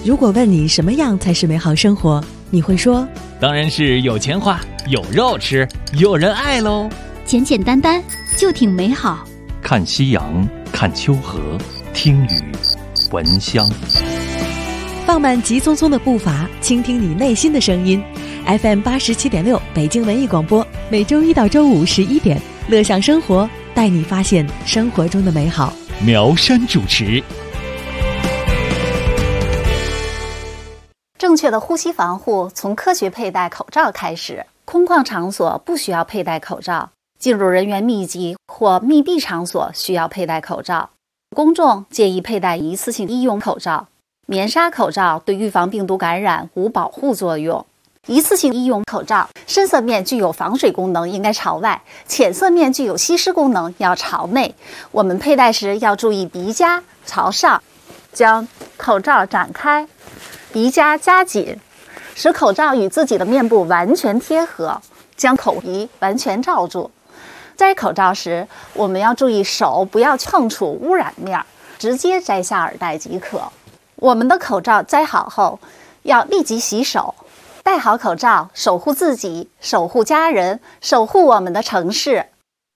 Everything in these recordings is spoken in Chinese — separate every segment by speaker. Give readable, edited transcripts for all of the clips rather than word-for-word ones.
Speaker 1: 如果问你什么样才是美好生活，你会说
Speaker 2: 当然是有钱花，有肉吃，有人爱喽。
Speaker 3: 简简单单就挺美好。
Speaker 4: 看夕阳，看秋河，听雨，闻香。
Speaker 1: 放慢急匆匆的步伐，倾听你内心的声音。FM 87.6北京文艺广播，每周一到周五11点，乐享生活，带你发现生活中的美好。
Speaker 2: 苗山主持。
Speaker 5: 正确的呼吸防护从科学佩戴口罩开始。空旷场所不需要佩戴口罩，进入人员密集或密闭场所需要佩戴口罩。公众建议佩戴一次性医用口罩。棉纱口罩对预防病毒感染无保护作用。一次性医用口罩深色面具有防水功能，应该朝外；浅色面具有吸湿功能，要朝内。我们佩戴时要注意鼻夹朝上，将口罩展开，鼻夹夹紧，使口罩与自己的面部完全贴合，将口鼻完全罩住。摘口罩时，我们要注意手不要碰触污染面，直接摘下耳带即可。我们的口罩摘好后，要立即洗手。戴好口罩，守护自己，守护家人，守护我们的城市。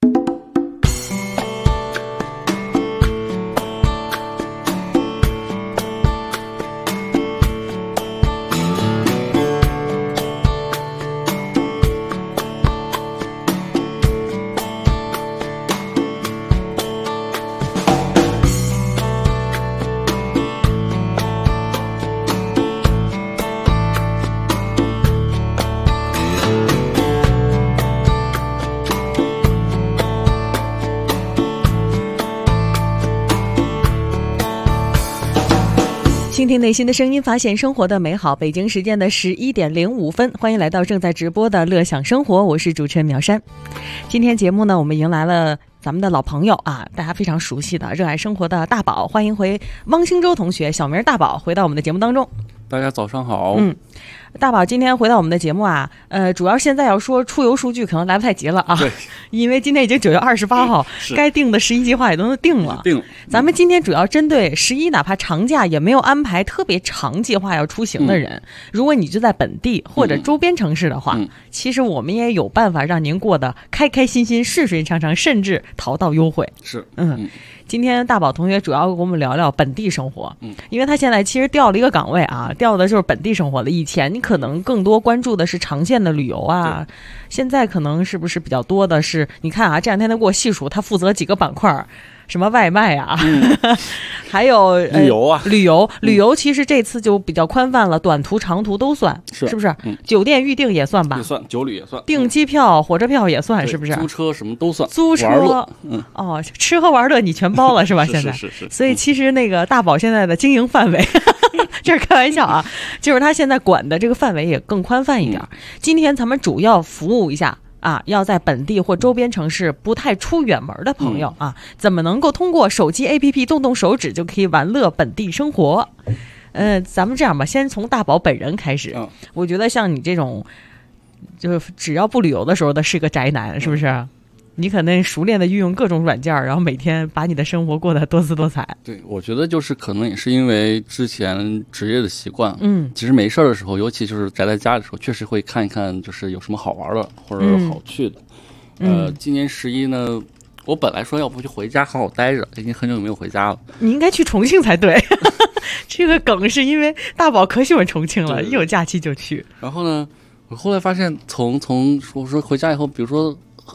Speaker 1: 倾听内心的声音，发现生活的美好。北京时间的11点05分，欢迎来到正在直播的乐享生活，我是主持人苗山。今天节目呢，我们迎来了咱们的老朋友啊，大家非常熟悉的热爱生活的大宝，欢迎回汪星洲同学，小名大宝，回到我们的节目当中。
Speaker 6: 大家早上好。
Speaker 1: 大宝今天回到我们的节目啊，主要现在要说出游数据可能来不太及了啊，
Speaker 6: 对，
Speaker 1: 因为今天已经9月28号，该定的11计划也都定了。咱们今天主要针对11，哪怕长假也没有安排特别长计划要出行的人，如果你就在本地或者周边城市的话，其实我们也有办法让您过得开开心心、顺顺畅畅，甚至淘到优惠。
Speaker 6: 是，
Speaker 1: 今天大宝同学主要跟我们聊聊本地生活，因为他现在其实调了一个岗位啊，调的就是本地生活了。以前你可能更多关注的是长线的旅游啊，现在可能是不是比较多的是，你看啊，这两天他给我细数，他负责几个板块，什么外卖啊，还有旅游其实这次就比较宽泛了，短途长途都算，是不是？酒店预订也算吧，
Speaker 6: 也算，酒旅也算，
Speaker 1: 订机票、火车票也算，是不是？
Speaker 6: 租车什么都算，
Speaker 1: 租车哦，吃喝玩乐你全包了是吧？现在
Speaker 6: 是，
Speaker 1: 所以其实那个大宝现在的经营范围，这是开玩笑啊，就是他现在管的这个范围也更宽泛一点。今天咱们主要服务一下啊，要在本地或周边城市不太出远门的朋友啊，怎么能够通过手机 APP 动动手指就可以玩乐本地生活？咱们这样吧，先从大宝本人开始。我觉得像你这种，就是只要不旅游的时候的是个宅男，是不是？你可能熟练的运用各种软件，然后每天把你的生活过得多姿多彩。
Speaker 6: 对，我觉得就是可能也是因为之前职业的习惯，其实没事的时候，尤其就是宅在家的时候，确实会看一看，就是有什么好玩的或者好去的。今年11呢，我本来说要不就回家好好待着，已经很久没有回家了。你
Speaker 1: 应该去重庆才对。这个梗是因为大宝可喜欢重庆了，一有假期就去。
Speaker 6: 然后呢，我后来发现从我说回家以后，比如说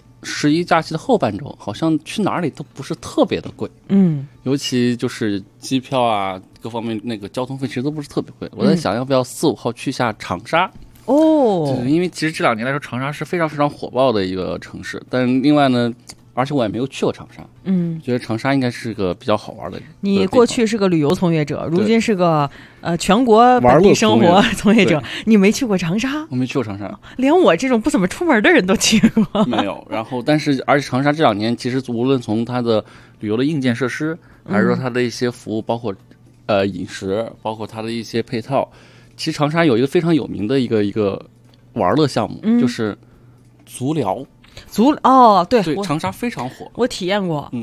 Speaker 6: 11假期的后半周，好像去哪里都不是特别的贵，尤其就是机票啊各方面那个交通费其实都不是特别贵。我在想要不要4、5号去下长沙因为其实这2年来说长沙是非常非常火爆的一个城市，但另外呢，而且我也没有去过长沙，觉得长沙应该是个比较好玩的。
Speaker 1: 你过去是个旅游从业者，如今是个全国本地生活从业者，你没去过长沙？
Speaker 6: 我没去过长沙，
Speaker 1: 连我这种不怎么出门的人都去过。
Speaker 6: 没有。然后，而且长沙这2年其实无论从它的旅游的硬件设施，还是说它的一些服务，包括饮食，包括它的一些配套，其实长沙有一个非常有名的一个玩乐项目，就是足疗。
Speaker 1: 对，
Speaker 6: 长沙非常火，
Speaker 1: 我体验过。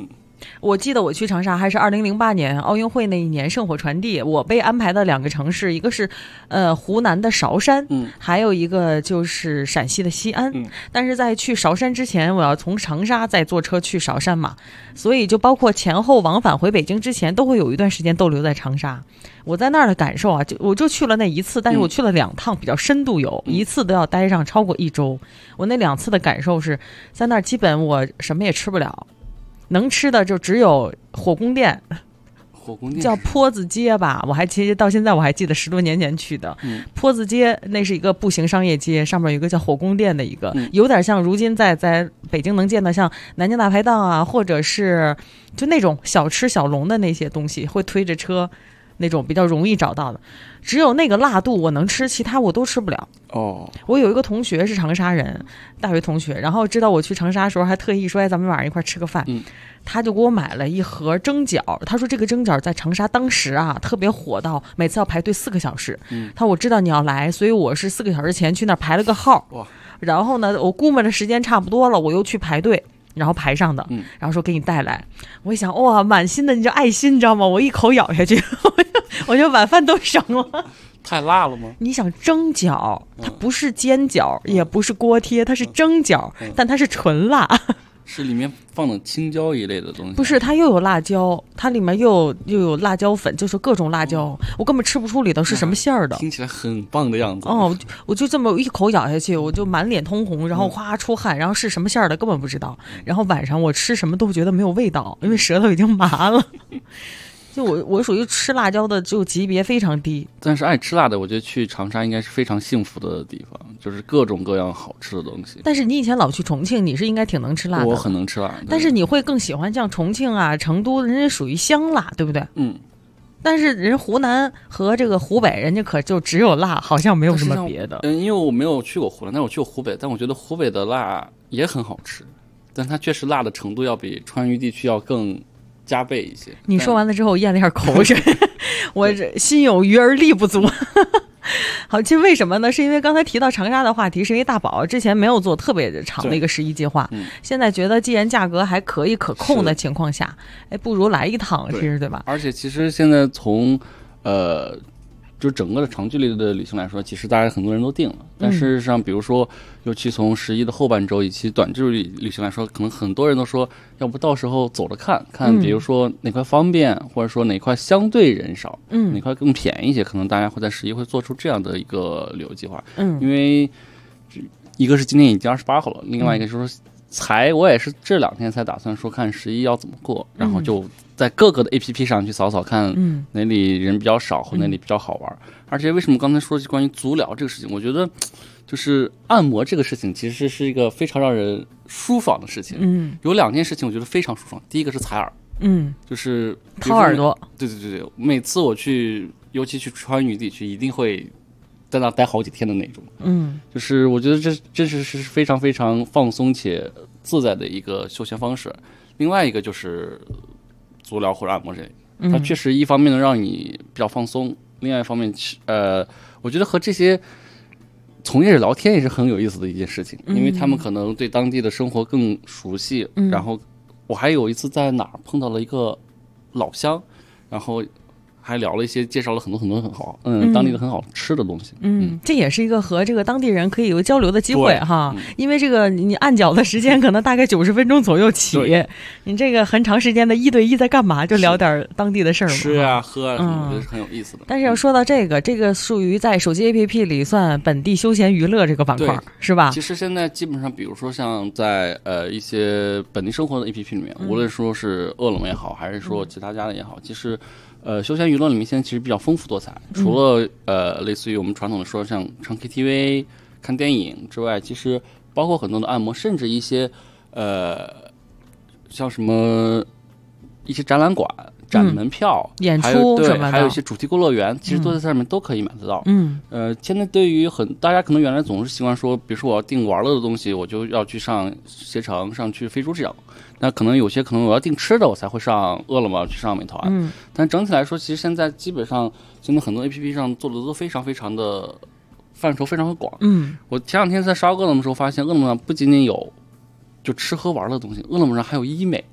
Speaker 1: 我记得我去长沙还是2008年奥运会那一年圣火传递，我被安排的2个城市，一个是湖南的韶山，还有一个就是陕西的西安。但是在去韶山之前，我要从长沙再坐车去韶山嘛，所以就包括前后往返回北京之前，都会有一段时间逗留在长沙。我在那儿的感受啊，我就去了那一次，但是我去了2趟，比较深度游，一次都要待上超过1周。我那2次的感受是在那儿基本我什么也吃不了，能吃的就只有火宫殿叫坡子街吧，我还其实到现在我还记得10多年前去的。坡子街那是一个步行商业街，上面有一个叫火宫殿的一个，有点像如今在北京能见的像南京大排档啊，或者是就那种小吃小笼的那些东西，会推着车那种比较容易找到的。只有那个辣度我能吃，其他我都吃不了。我有一个同学是长沙人，大学同学，然后知道我去长沙的时候还特意说咱们晚上一块吃个饭。他就给我买了一盒蒸饺，他说这个蒸饺在长沙当时啊特别火到每次要排队4个小时。他说我知道你要来，所以我是4个小时前去那儿排了个号。然后呢我估摸着时间差不多了，我又去排队，然后排上的，然后说给你带来。我一想哇，满心的你这爱心你知道吗，我一口咬下去我就晚饭都省了。
Speaker 6: 太辣了吗？
Speaker 1: 你想蒸饺它不是煎饺，也不是锅贴，它是蒸饺，但它是纯辣。
Speaker 6: 是里面放的青椒一类的东西？
Speaker 1: 不是，它又有辣椒，它里面又有辣椒粉，就是各种辣椒，我根本吃不出里头是什么馅儿的。
Speaker 6: 听起来很棒的样子。
Speaker 1: 我就这么一口咬下去，我就满脸通红，然后哗出汗，然后是什么馅儿的根本不知道。然后晚上我吃什么都觉得没有味道，因为舌头已经麻了。就我属于吃辣椒的就级别非常低，
Speaker 6: 但是爱吃辣的我觉得去长沙应该是非常幸福的地方，就是各种各样好吃的东西。
Speaker 1: 但是你以前老去重庆，你是应该挺能吃辣的。
Speaker 6: 我很能吃辣，
Speaker 1: 但是你会更喜欢像重庆啊成都，人家属于香辣对不对？但是人湖南和这个湖北人家可就只有辣，好像没有什么别的。
Speaker 6: 因为我没有去过湖南，但我去过湖北，但我觉得湖北的辣也很好吃，但它确实辣的程度要比川渝地区要更加倍一些。
Speaker 1: 你说完了之后咽了点口水我这心有余而力不足好，其实为什么呢？是因为刚才提到长沙的话题，是因为大宝之前没有做特别长的一个11计划，现在觉得既然价格还可以可控的情况下，不如来一趟，其实对吧？
Speaker 6: 而且其实现在从就整个的长距离的旅行来说，其实大家很多人都定了，但事实上比如说尤其从11的后半周以及短距离旅行来说，可能很多人都说要不到时候走着看看，比如说哪块方便，或者说哪块相对人少，哪块更便宜一些，可能大家会在11会做出这样的一个旅游计划。因为一个是今天已经28号了，另外一个就是说我也是这2天才打算说看11要怎么过，然后就在各个的 APP 上去扫扫看哪里人比较少或哪里比较好玩。而且为什么刚才说关于足疗这个事情，我觉得就是按摩这个事情其实是一个非常让人舒爽的事情。有2件事情我觉得非常舒爽，第一个是采耳，就是
Speaker 1: 掏耳朵。
Speaker 6: 对，每次我去尤其去川渝地区一定会在那待好几天的那种。就是我觉得这真是非常非常放松且自在的一个休闲方式。另外一个就是足疗或者按摩这类，它确实一方面能让你比较放松，另外一方面我觉得和这些从业者聊天也是很有意思的一件事情，因为他们可能对当地的生活更熟悉。然后我还有一次在哪儿碰到了一个老乡，然后还聊了一些，介绍了很多很多很好当地的很好吃的东西。
Speaker 1: 这也是一个和这个当地人可以有交流的机会哈。因为这个你按脚的时间可能大概90分钟左右起，你这个很长时间的1对1在干嘛，就聊点当地的事儿嘛，
Speaker 6: 吃啊喝啊什么，我觉得是很有意思的。
Speaker 1: 但是要说到这个属于在手机 APP 里算本地休闲娱乐这个板块是吧？
Speaker 6: 其实现在基本上比如说像在一些本地生活的 APP 里面，无论说是饿了么也好，还是说其他家的也好，其实休闲娱乐里面现在其实比较丰富多彩，除了类似于我们传统的说像唱 KTV 看电影之外，其实包括很多的按摩，甚至一些像什么一些展览馆展门票、
Speaker 1: 演出什么的，
Speaker 6: 还有一些主题乐园，其实都在上面都可以买得到。现在对于大家可能原来总是习惯说，比如说我要订玩乐的东西，我就要去上携程上去飞猪这样，那可能有些可能我要订吃的，我才会上饿了么去上美团。但整体来说，其实现在基本上现在很多 APP 上做的都非常非常的范畴非常的广。我前2天在刷饿了么的时候发现，饿了么上不仅仅有就吃喝玩的东西，饿了么上还有医美。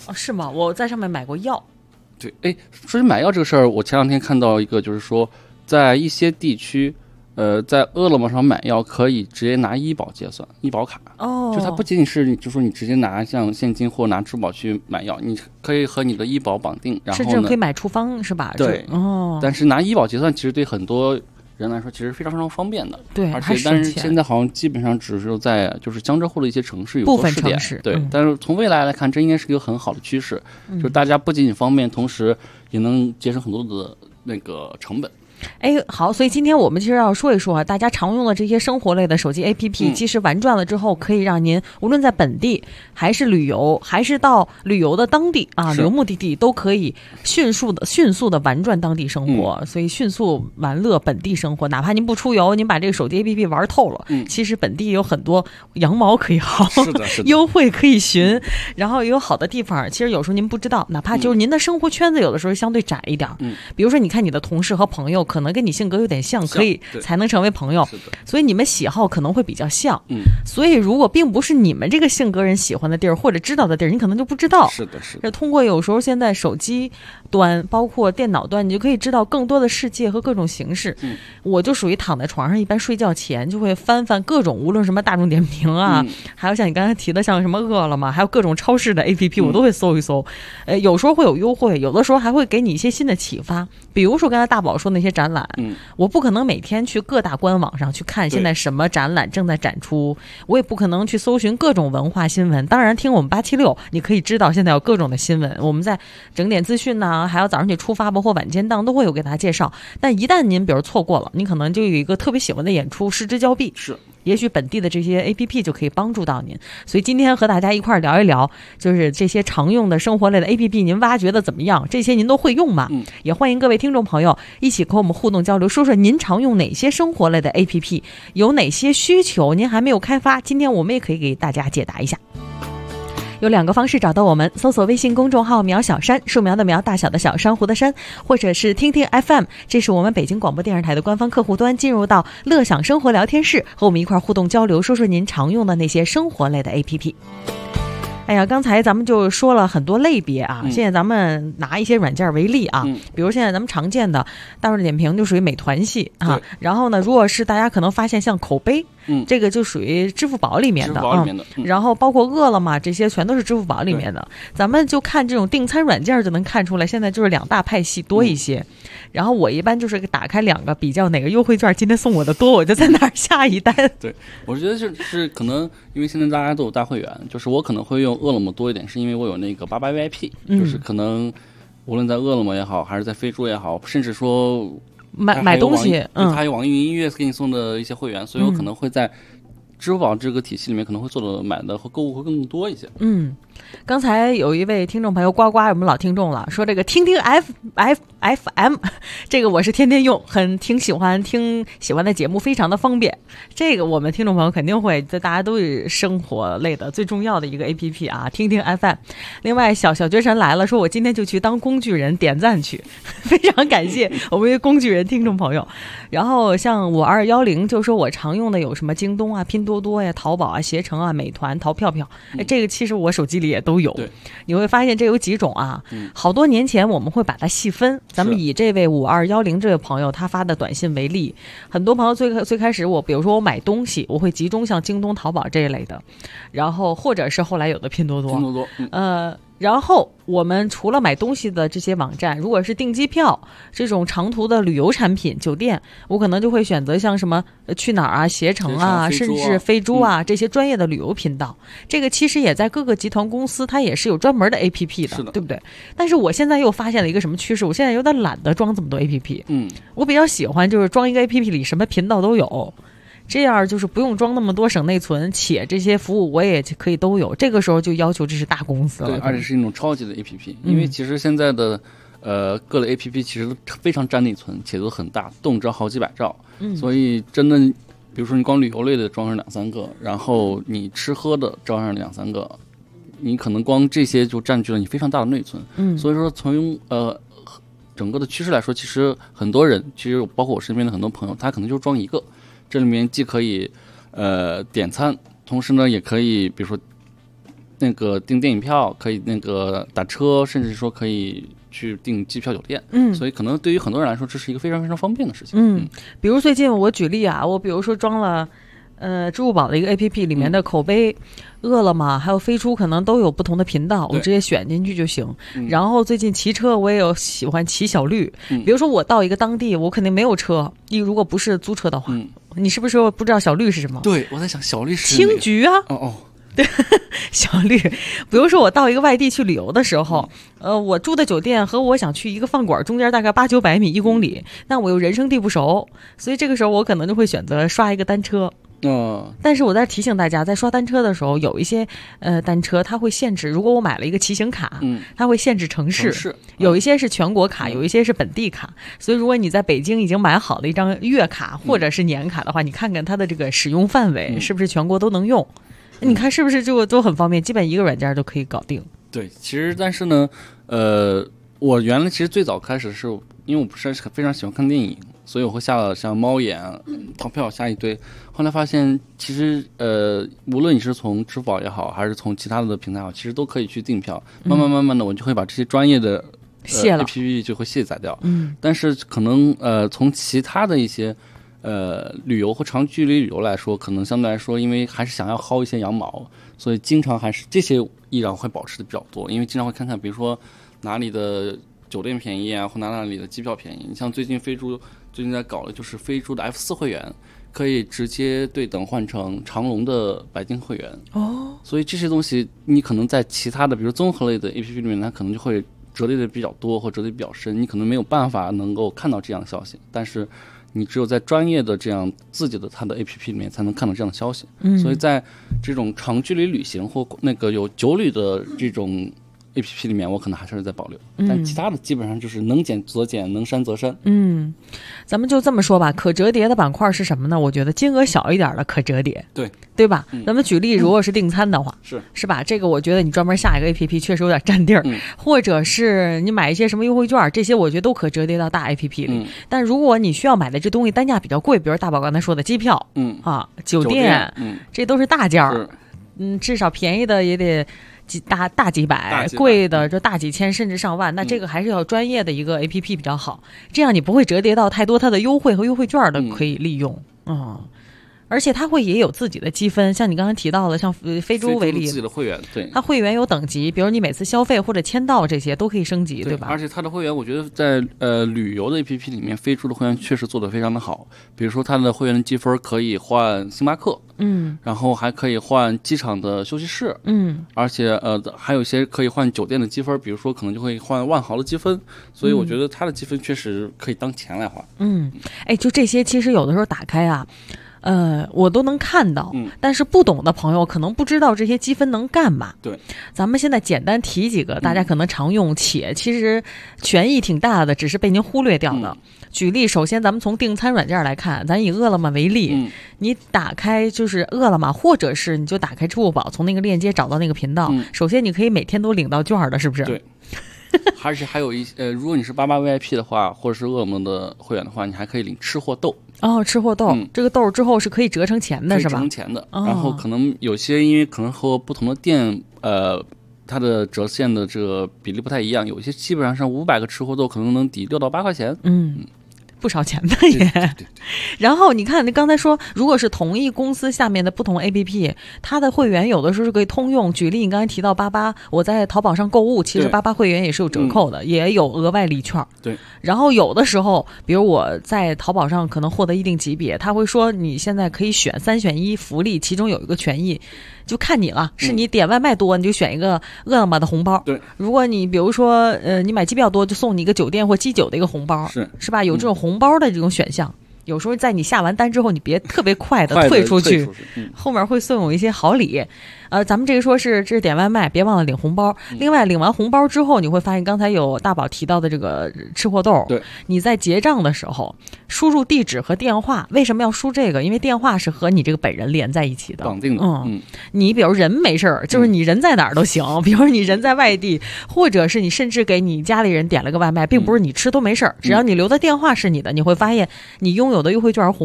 Speaker 1: 哦，是吗？我在上面买过药。
Speaker 6: 对，哎，说起买药这个事儿，我前2天看到一个，就是说在一些地区，在饿了么上买药可以直接拿医保结算，医保卡。
Speaker 1: 哦，
Speaker 6: 就它不仅仅是就说你直接拿像现金或拿支付宝去买药，你可以和你的医保绑定，然后呢，
Speaker 1: 甚至可以买处方是吧？
Speaker 6: 对，
Speaker 1: 哦。
Speaker 6: 但是拿医保结算其实对很多人来说其实非常非常方便的。
Speaker 1: 对，
Speaker 6: 但是现在好像基本上只是在就是江浙沪的一些城市有部
Speaker 1: 分城市。
Speaker 6: 对，但是从未来来看，这应该是一个很好的趋势，就是大家不仅仅方便，同时也能节省很多的那个成本。
Speaker 1: 哎，好，所以今天我们其实要说一说啊，大家常用的这些生活类的手机 APP，其实玩转了之后，可以让您无论在本地还是旅游，还是到旅游的当地啊，旅游目的地都可以迅速的玩转当地生活，所以迅速玩乐本地生活。哪怕您不出游，您把这个手机 APP 玩透了，其实本地有很多羊毛可以薅，
Speaker 6: 是的，
Speaker 1: 优惠可以寻，然后也有好的地方。其实有时候您不知道，哪怕就是您的生活圈子有的时候相对窄一点，比如说你看你的同事和朋友可能跟你性格有点像，可以才能成为朋友，所以你们喜好可能会比较像。所以如果并不是你们这个性格人喜欢的地儿或者知道的地儿，你可能就不知道。
Speaker 6: 是的。
Speaker 1: 通过有时候现在手机端包括电脑端，你就可以知道更多的世界和各种形式。我就属于躺在床上，一般睡觉前就会翻各种，无论什么大众点评啊，还有像你刚才提的像什么饿了么，还有各种超市的 APP，我都会搜一搜。有时候会有优惠，有的时候还会给你一些新的启发。比如说刚才大宝说那些展览，我不可能每天去各大官网上去看现在什么展览正在展出，我也不可能去搜寻各种文化新闻。当然听我们876你可以知道现在有各种的新闻，我们在整点资讯呢，还有早上起出发吧或晚间档都会有给大家介绍。但一旦您比如错过了，你可能就有一个特别喜欢的演出失之交臂，
Speaker 6: 是
Speaker 1: 也许本地的这些 APP 就可以帮助到您。所以今天和大家一块聊一聊，就是这些常用的生活类的 APP 您挖掘的怎么样，这些您都会用吗？也欢迎各位听众朋友一起和我们互动交流，说说您常用哪些生活类的 APP， 有哪些需求您还没有开发，今天我们也可以给大家解答一下。有2个方式找到我们，搜索微信公众号苗小山，树苗的苗，大小的小，珊瑚的珊，或者是听听 FM， 这是我们北京广播电视台的官方客户端，进入到乐享生活聊天室，和我们一块互动交流，说说您常用的那些生活类的 APP。哎呀，刚才咱们就说了很多类别啊，现在咱们拿一些软件为例啊，比如现在咱们常见的大众点评就属于美团系啊，然后呢，如果是大家可能发现像口碑，这个就属于支付宝里面的啊，然后包括饿了么这些全都是支付宝里面的，咱们就看这种订餐软件就能看出来，现在就是2大派系多一些。然后我一般就是打开2个比较哪个优惠券今天送我的多，我就在哪儿下一单。
Speaker 6: 对，我觉得就是可能因为现在大家都有大会员，就是我可能会用饿了么多一点，是因为我有那个88 VIP，就是可能无论在饿了么也好，还是在飞猪也好，甚至说
Speaker 1: 买东西，
Speaker 6: 还有网易云音乐给你送的一些会员，所以我可能会在支付宝这个体系里面可能会做的买的和购物会更多一些。
Speaker 1: 刚才有一位听众朋友呱呱，我们老听众了，说这个听听 FM， 这个我是天天用，挺喜欢的节目，非常的方便。这个我们听众朋友肯定会，大家都是生活类的最重要的一个 APP 啊，听听 FM。另外小绝神来了，说我今天就去当工具人，点赞去，非常感谢我们工具人听众朋友。然后像5210就说我常用的有什么京东啊、拼多多呀、淘宝啊、携程啊、美团、淘票票，这个其实我手机里也都有。你会发现这有几种啊，好多年前我们会把它细分。咱们以这位5210这位朋友他发的短信为例，很多朋友最开始比如说我买东西，我会集中像京东、淘宝这一类的，然后或者是后来有的拼多多，然后我们除了买东西的这些网站，如果是订机票这种长途的旅游产品、酒店，我可能就会选择像什么去哪儿啊、携程啊，甚至飞猪啊这些专业的旅游频道。这个其实也在各个集团公司它也是有专门的 APP 的，对不对？但是我现在又发现了一个什么趋势，我现在有点懒得装这么多 APP。我比较喜欢就是装一个 APP 里什么频道都有，这样就是不用装那么多省内存，且这些服务我也可以都有。这个时候就要求这是大公司了，
Speaker 6: 对，而且是一种超级的 APP，因为其实现在的各类 APP 其实非常占内存，且都很大，动辄好几百兆，所以真的，比如说你光旅游类的装上2-3个，然后你吃喝的装上2-3个，你可能光这些就占据了你非常大的内存。所以说从整个的趋势来说，其实很多人，其实包括我身边的很多朋友，他可能就装一个。这里面既可以点餐，同时呢也可以比如说那个订电影票，可以那个打车，甚至说可以去订机票酒店。所以可能对于很多人来说，这是一个非常非常方便的事情。
Speaker 1: 比如最近我举例啊，我比如说装了支付宝的一个 APP， 里面的口碑、饿了么还有飞猪可能都有不同的频道，我直接选进去就行。然后最近骑车我也有喜欢骑小绿，比如说我到一个当地我肯定没有车，你如果不是租车的话，你是不是不知道小绿是什么？
Speaker 6: 对，我在想小绿是
Speaker 1: 青桔啊。对，小绿。比如说我到一个外地去旅游的时候，我住的酒店和我想去一个饭馆中间大概800-900米1公里，那我又人生地不熟，所以这个时候我可能就会选择刷一个单车。但是我在提醒大家，在刷单车的时候，有一些单车它会限制，如果我买了一个骑行卡，它会限制城市，有一些是全国卡，有一些是本地卡，所以如果你在北京已经买好了一张月卡或者是年卡的话，你看看它的这个使用范围是不是全国都能用。你看是不是就都很方便，基本一个软件都可以搞定。
Speaker 6: 对，其实但是呢我原来其实最早开始是因为我不是非常喜欢看电影，所以我会下了像猫眼、淘票下一堆。后来发现其实无论你是从支付宝也好，还是从其他的平台好，其实都可以去订票。慢慢的我就会把这些专业的APP 就会卸载掉。但是可能从其他的一些旅游或长距离旅游来说，可能相对来说因为还是想要薅一些羊毛，所以经常还是这些依然会保持的比较多。因为经常会看看比如说哪里的酒店便宜啊，或哪里的机票便宜。你像最近飞猪最近在搞的就是飞猪的 F4 会员，可以直接对等换成长龙的白金会员。所以这些东西你可能在其他的比如综合类的 APP 里面，它可能就会折叠的比较多或折叠比较深，你可能没有办法能够看到这样的消息，但是你只有在专业的这样自己的它的 APP 里面才能看到这样的消息。所以在这种长距离旅行或那个有酒旅的这种 APP 里面，我可能还是在保留，但其他的基本上就是能减则减，能删则删。
Speaker 1: 咱们就这么说吧，可折叠的板块是什么呢？我觉得金额小一点的可折叠，对吧？咱们举例，如果是订餐的话，是吧？这个我觉得你专门下一个 APP 确实有点占地儿，或者是你买一些什么优惠券，这些我觉得都可折叠到大 APP 里。但如果你需要买的这东西单价比较贵，比如大宝刚才说的机票，酒店，这都是大件儿，至少便宜的也得大几百，贵的这大几千甚至上万，那这个还是要专业的一个 APP 比较好，这样你不会折叠到太多它的优惠和优惠券都可以利用。而且它会也有自己的积分，像你刚才提到的，像飞猪为例，
Speaker 6: 自己的会员，对，
Speaker 1: 它会员有等级，比如你每次消费或者签到这些都可以升级，对吧？
Speaker 6: 而且它的会员，我觉得在旅游的 APP 里面，飞猪的会员确实做得非常的好。比如说它的会员的积分可以换星巴克，然后还可以换机场的休息室，而且还有一些可以换酒店的积分，比如说可能就会换万豪的积分，所以我觉得它的积分确实可以当钱来花。
Speaker 1: 就这些，其实有的时候打开啊。我都能看到，但是不懂的朋友可能不知道这些积分能干嘛。
Speaker 6: 对，
Speaker 1: 咱们现在简单提几个大家可能常用且其实权益挺大的，只是被您忽略掉的。举例，首先咱们从订餐软件来看，咱以饿了么为例，你打开就是饿了么，或者是你就打开支付宝，从那个链接找到那个频道，首先你可以每天都领到券的，是不是？
Speaker 6: 对。而且还有如果你是88 VIP 的话，或者是饿了么的会员的话，你还可以领吃货豆。
Speaker 1: 吃货豆，这个豆之后是可以折成钱的，是吧？
Speaker 6: 折成钱的。然后可能有些因为可能和不同的店它的折现的这个比例不太一样，有些基本上是500个吃货豆可能能抵6到8块钱。
Speaker 1: 不少钱的也。对。然后你看，你刚才说，如果是同一公司下面的不同 APP， 它的会员有的时候是可以通用。举例，你刚才提到88，我在淘宝上购物，其实88会员也是有折扣的，也有额外礼券。
Speaker 6: 对。
Speaker 1: 然后有的时候，比如我在淘宝上可能获得一定级别，他会说你现在可以选3选1福利，其中有一个权益。就看你了，是你点外卖多，你就选一个饿了么的红包。
Speaker 6: 对，
Speaker 1: 如果你比如说你买机票多，就送你一个酒店或机酒的一个红包，是吧？有这种红包的这种选项。有时候在你下完单之后，你别特别快的退出去，后面会送有一些好礼。咱们这个说这是点外卖，别忘了领红包。另外，领完红包之后，你会发现刚才有大宝提到的这个吃货豆，
Speaker 6: 对，
Speaker 1: 你在结账的时候输入地址和电话，为什么要输这个？因为电话是和你这个本人连在一起的，
Speaker 6: 绑定的。
Speaker 1: 你比如人没事儿，就是你人在哪儿都行，比如你人在外地，或者是你甚至给你家里人点了个外卖，并不是你吃都没事儿，只要你留的电话是你的，你会发现你拥有的优惠券和红包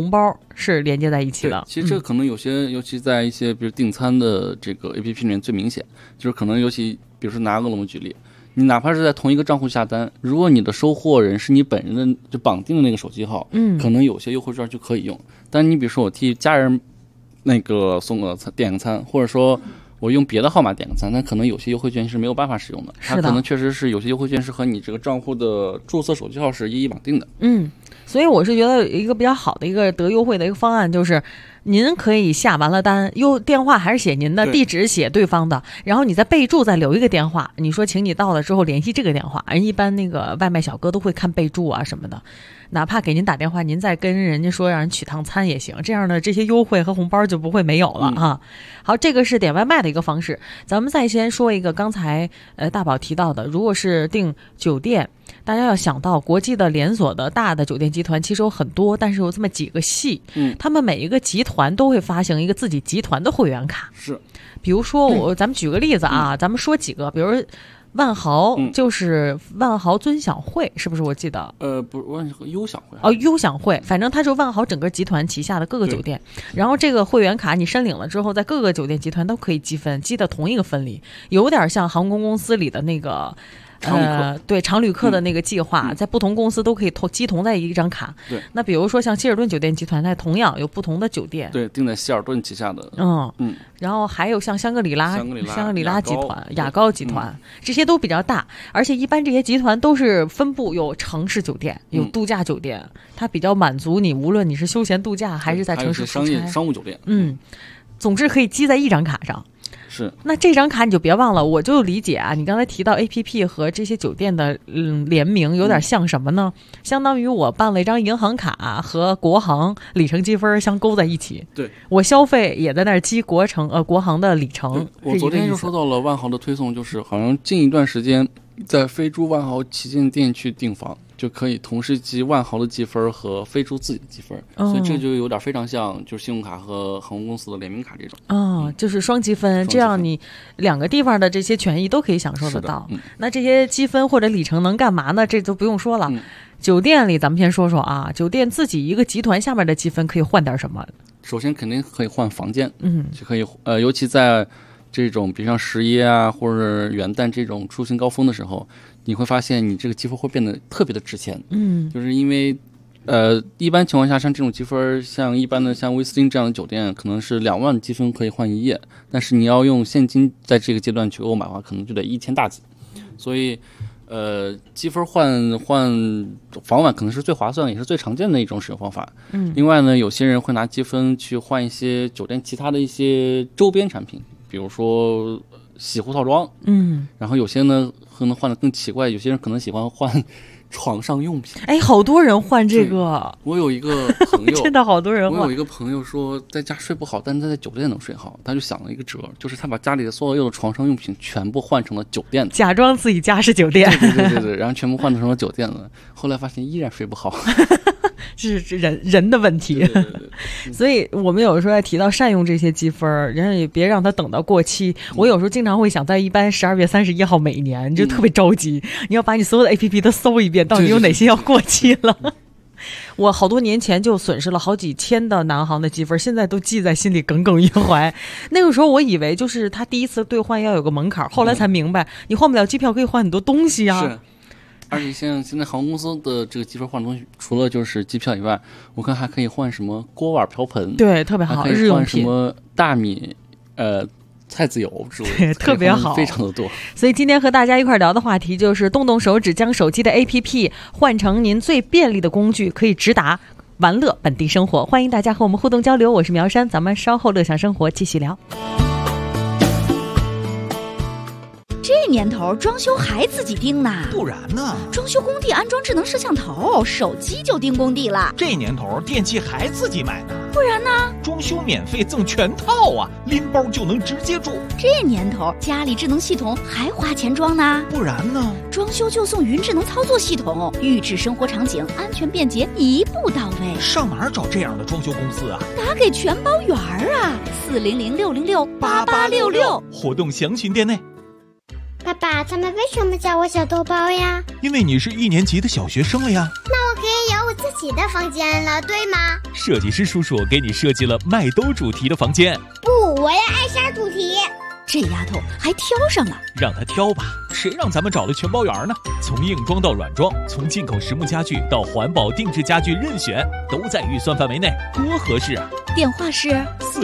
Speaker 1: 是连接在一起的。
Speaker 6: 其实这可能有些，尤其在一些比如订餐的这个 APP 里面最明显，就是可能尤其比如说拿饿了么举例，你哪怕是在同一个账户下单，如果你的收货人是你本人的就绑定的那个手机号，可能有些优惠券就可以用。但你比如说我替家人那个送个餐点个餐，或者说我用别的号码点个餐，那可能有些优惠券是没有办法使用的。它可能确实是有些优惠券是和你这个账户的注册手机号是一一绑定的。
Speaker 1: 所以我是觉得一个比较好的一个得优惠的一个方案就是。您可以下完了单，电话还是写您的，地址写对方的，然后你再备注再留一个电话，你说请你到了之后联系这个电话，一般那个外卖小哥都会看备注啊什么的，哪怕给您打电话，您再跟人家说让人取趟餐也行，这样的这些优惠和红包就不会没有了啊。好，这个是点外卖的一个方式。咱们再先说一个刚才大宝提到的，如果是订酒店，大家要想到国际的连锁的大的酒店集团其实有很多，但是有这么几个系，他们每一个集团都会发行一个自己集团的会员卡。
Speaker 6: 是，
Speaker 1: 比如说咱们举个例子啊，咱们说几个，比如万豪就是万豪尊享会，是不是？我记得
Speaker 6: 不是万豪优享会
Speaker 1: 优享会，反正它是万豪整个集团旗下的各个酒店。然后这个会员卡你申领了之后，在各个酒店集团都可以积分，积的同一个分里，有点像航空公司里的那个。对常旅客的那个计划，在不同公司都可以积同在一张卡。
Speaker 6: 对，
Speaker 1: 那比如说像希尔顿酒店集团，它同样有不同的酒店，
Speaker 6: 对，定在希尔顿旗下的。
Speaker 1: 然后还有像香格里拉集团、雅高集团，这些都比较大，而且一般这些集团都是分布有城市酒店、有度假酒店，它比较满足你，无论你是休闲度假还是在城市出差，
Speaker 6: 商务酒店。
Speaker 1: 总之可以积在一张卡上。
Speaker 6: 是，
Speaker 1: 那这张卡你就别忘了，我就理解啊，你刚才提到 APP 和这些酒店的联名有点像什么呢？相当于我办了一张银行卡和国航里程积分相勾在一起。
Speaker 6: 对，
Speaker 1: 我消费也在那儿积国航的里程。
Speaker 6: 我昨天就收到了万豪的推送，就是好像近一段时间在飞猪万豪旗舰店去订房，就可以同时积万豪的积分和飞猪自己的积分，所以这就有点非常像就是信用卡和航空公司的联名卡这种。
Speaker 1: 就是双积分，这样你两个地方的这些权益都可以享受得到。那这些积分或者里程能干嘛呢？这都不用说了。酒店里咱们先说说啊，酒店自己一个集团下面的积分可以换点什么？
Speaker 6: 首先肯定可以换房间，就可以尤其在这种比如像10一或者元旦这种出行高峰的时候，你会发现你这个积分会变得特别的值钱。就是因为一般情况下像这种积分，像一般的像威斯汀这样的酒店可能是2万积分可以换1夜，但是你要用现金在这个阶段去购买的话，可能就得1000大几。所以积分换房晚可能是最划算也是最常见的一种使用方法。另外呢，有些人会拿积分去换一些酒店其他的一些周边产品，比如说洗护套装。然后有些呢可能换的更奇怪，有些人可能喜欢换床上用品。
Speaker 1: 好多人换这个。
Speaker 6: 我有一个朋友
Speaker 1: 真的好多人换。
Speaker 6: 我有一个朋友说在家睡不好，但是他在酒店能睡好，他就想了一个辙，就是他把家里的所有的床上用品全部换成了酒店的，
Speaker 1: 假装自己家是酒店。
Speaker 6: 对，然后全部换成了酒店了，后来发现依然睡不好。
Speaker 1: 这是人的问题。
Speaker 6: 对。
Speaker 1: 所以我们有时候要提到善用这些积分，人家也别让它等到过期。我有时候经常会想，在一般12月31号每年，你就特别着急，你要把你所有的 APP 都搜一遍，到底有哪些要过期了。我好多年前就损失了好几千的南航的积分，现在都记在心里耿耿于怀。那个时候我以为就是他第一次兑换要有个门槛，后来才明白你换不了机票可以换很多东西啊。
Speaker 6: 是，而且像现在航空公司的这个积分换的东西，除了就是机票以外，我看还可以换什么锅碗瓢盆，
Speaker 1: 对，特别好，日用品，
Speaker 6: 什么大米菜籽油之类的，
Speaker 1: 特别好，
Speaker 6: 非常的多。
Speaker 1: 所以今天和大家一块聊的话题就是动动手指，将手机的 APP 换成您最便利的工具，可以直达玩乐本地生活。欢迎大家和我们互动交流，我是苗山，咱们稍后乐享生活继续聊。
Speaker 3: 这年头装修还自己盯呢？
Speaker 7: 不然呢？
Speaker 3: 装修工地安装智能摄像头，手机就盯工地了。
Speaker 7: 这年头电器还自己买呢？
Speaker 3: 不然呢？
Speaker 7: 装修免费赠全套啊，拎包就能直接住。
Speaker 3: 这年头家里智能系统还花钱装呢？
Speaker 7: 不然呢？
Speaker 3: 装修就送云智能操作系统，预制生活场景，安全便捷，一步到位。
Speaker 7: 上哪儿找这样的装修公司啊？
Speaker 3: 打给全包园啊，400-606-8866，
Speaker 7: 活动详询店内。
Speaker 8: 爸爸，他们为什么叫我小豆包呀？
Speaker 7: 因为你是1年级的小学生了呀。
Speaker 8: 那我可以有我自己起的房间了，对吗？
Speaker 2: 设计师叔叔给你设计了麦兜主题的房间。
Speaker 8: 不，我要爱莎主题。
Speaker 3: 这丫头还挑上了，
Speaker 2: 让她挑吧，谁让咱们找了全包圆呢？从硬装到软装，从进口实木家具到环保定制家具，任选都在预算范围内，多合适啊！
Speaker 3: 电话是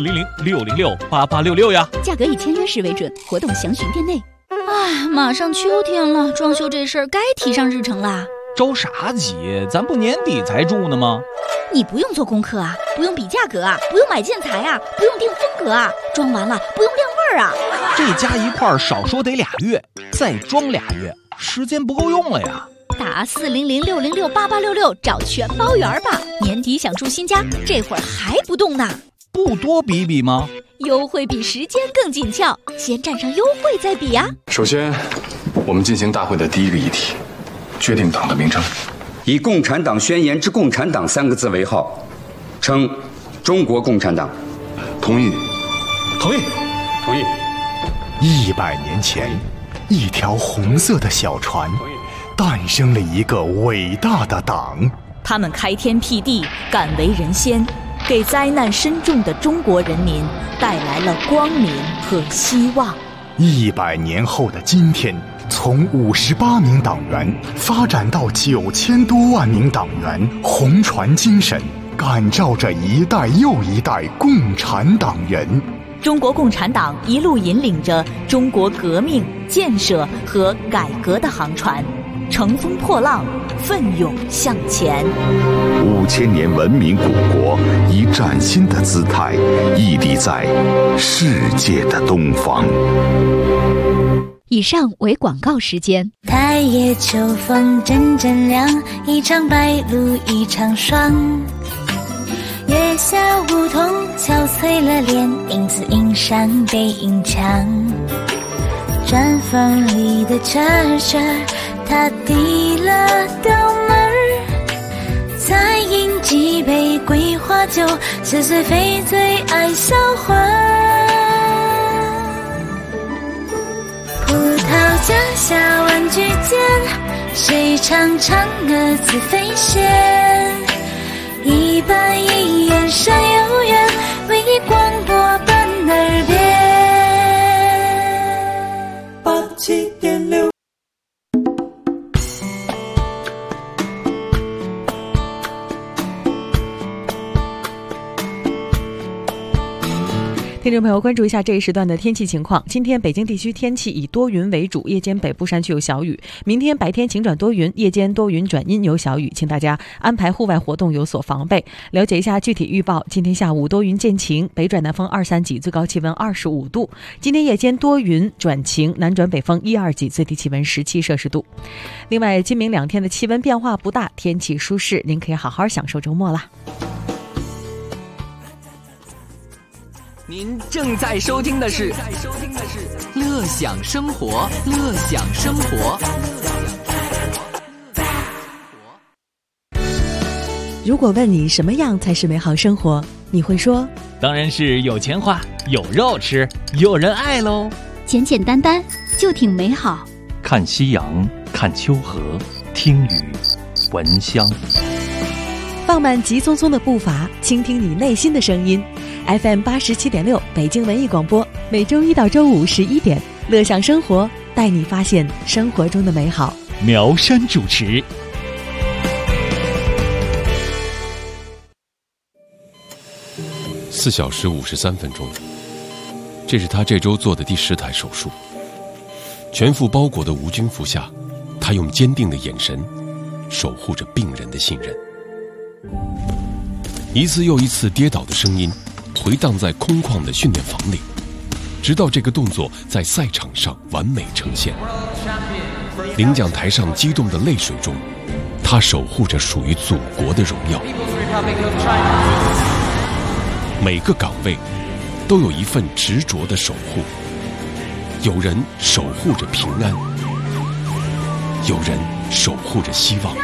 Speaker 2: 400-606-8866呀，
Speaker 3: 价格以签约时为准，活动详询店内。哎，马上秋天了，装修这事儿该提上日程啦。
Speaker 7: 着啥急？咱不年底才住呢吗？
Speaker 3: 你不用做功课啊，不用比价格啊，不用买建材啊，不用定风格啊，装完了不用晾味儿啊。
Speaker 7: 这加一块儿少说得2月，再装2月，时间不够用了呀。
Speaker 3: 打400-606-8866找全包圆吧。年底想住新家，这会儿还不动呢？
Speaker 7: 不多比比吗？
Speaker 3: 优惠比时间更紧俏，先占上优惠再比呀。
Speaker 9: 首先，我们进行大会的第一个议题，决定党的名称，
Speaker 10: 以共产党宣言之共产党3个字为号，称中国共产党。
Speaker 9: 同意。
Speaker 10: 同意。同意。
Speaker 11: 100年前，一条红色的小船，诞生了一个伟大的党。
Speaker 12: 他们开天辟地，敢为人先，给灾难深重的中国人民带来了光明和希望。
Speaker 11: 100年后的今天，从58名党员发展到9000多万名党员，红船精神感召着一代又一代共产党人。
Speaker 12: 中国共产党一路引领着中国革命、建设和改革的航船，乘风破浪，奋勇向前。
Speaker 13: 5000年文明古国以崭新的姿态屹立在世界的东方。
Speaker 3: 以上为广告时间。
Speaker 14: 太夜秋风阵阵凉，一场白露一场霜。月下梧桐憔悴了脸，影子映上背影墙。砖缝里的车车，他递了刀门儿，再饮几杯桂花酒，似水非醉爱销魂。葡萄架下万句间，谁唱嫦娥自飞仙？一板一眼山有缘，为你广播奔耳边。87.6。
Speaker 1: 听众朋友，关注一下这一时段的天气情况。今天北京地区天气以多云为主，夜间北部山区有小雨。明天白天晴转多云，夜间多云转阴有小雨，请大家安排户外活动有所防备。了解一下具体预报：今天下午多云见晴，北转南风2、3级，最高气温25度。今天夜间多云转晴，南转北风1、2级，最低气温17摄氏度。另外，今明2天的气温变化不大，天气舒适，您可以好好享受周末啦。
Speaker 15: 您正在收听的是《乐享生活》，乐享生活。
Speaker 1: 如果问你什么样才是美好生活，你会说：
Speaker 2: 当然是有钱花，有肉吃，有人爱喽。
Speaker 3: 简简单单就挺美好。
Speaker 4: 看夕阳，看秋荷，听雨，闻香。
Speaker 1: 放慢急匆匆的步伐，倾听你内心的声音。FM 87.6北京文艺广播，每周1到周511点，乐享生活，带你发现生活中的美好。
Speaker 2: 苗山主持。
Speaker 16: 4小时53分钟，这是他这周做的第10台手术。全副包裹的无菌服下，他用坚定的眼神守护着病人的信任。一次又一次跌倒的声音回荡在空旷的训练房里，直到这个动作在赛场上完美呈现。领奖台上激动的泪水中，他守护着属于祖国的荣耀。每个岗位都有一份执着的守护，有人守护着平安，有人守护着希望，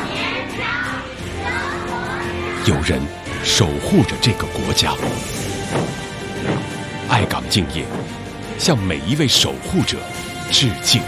Speaker 16: 有人守护着这个国家。爱岗敬业，向每一位守护者致敬。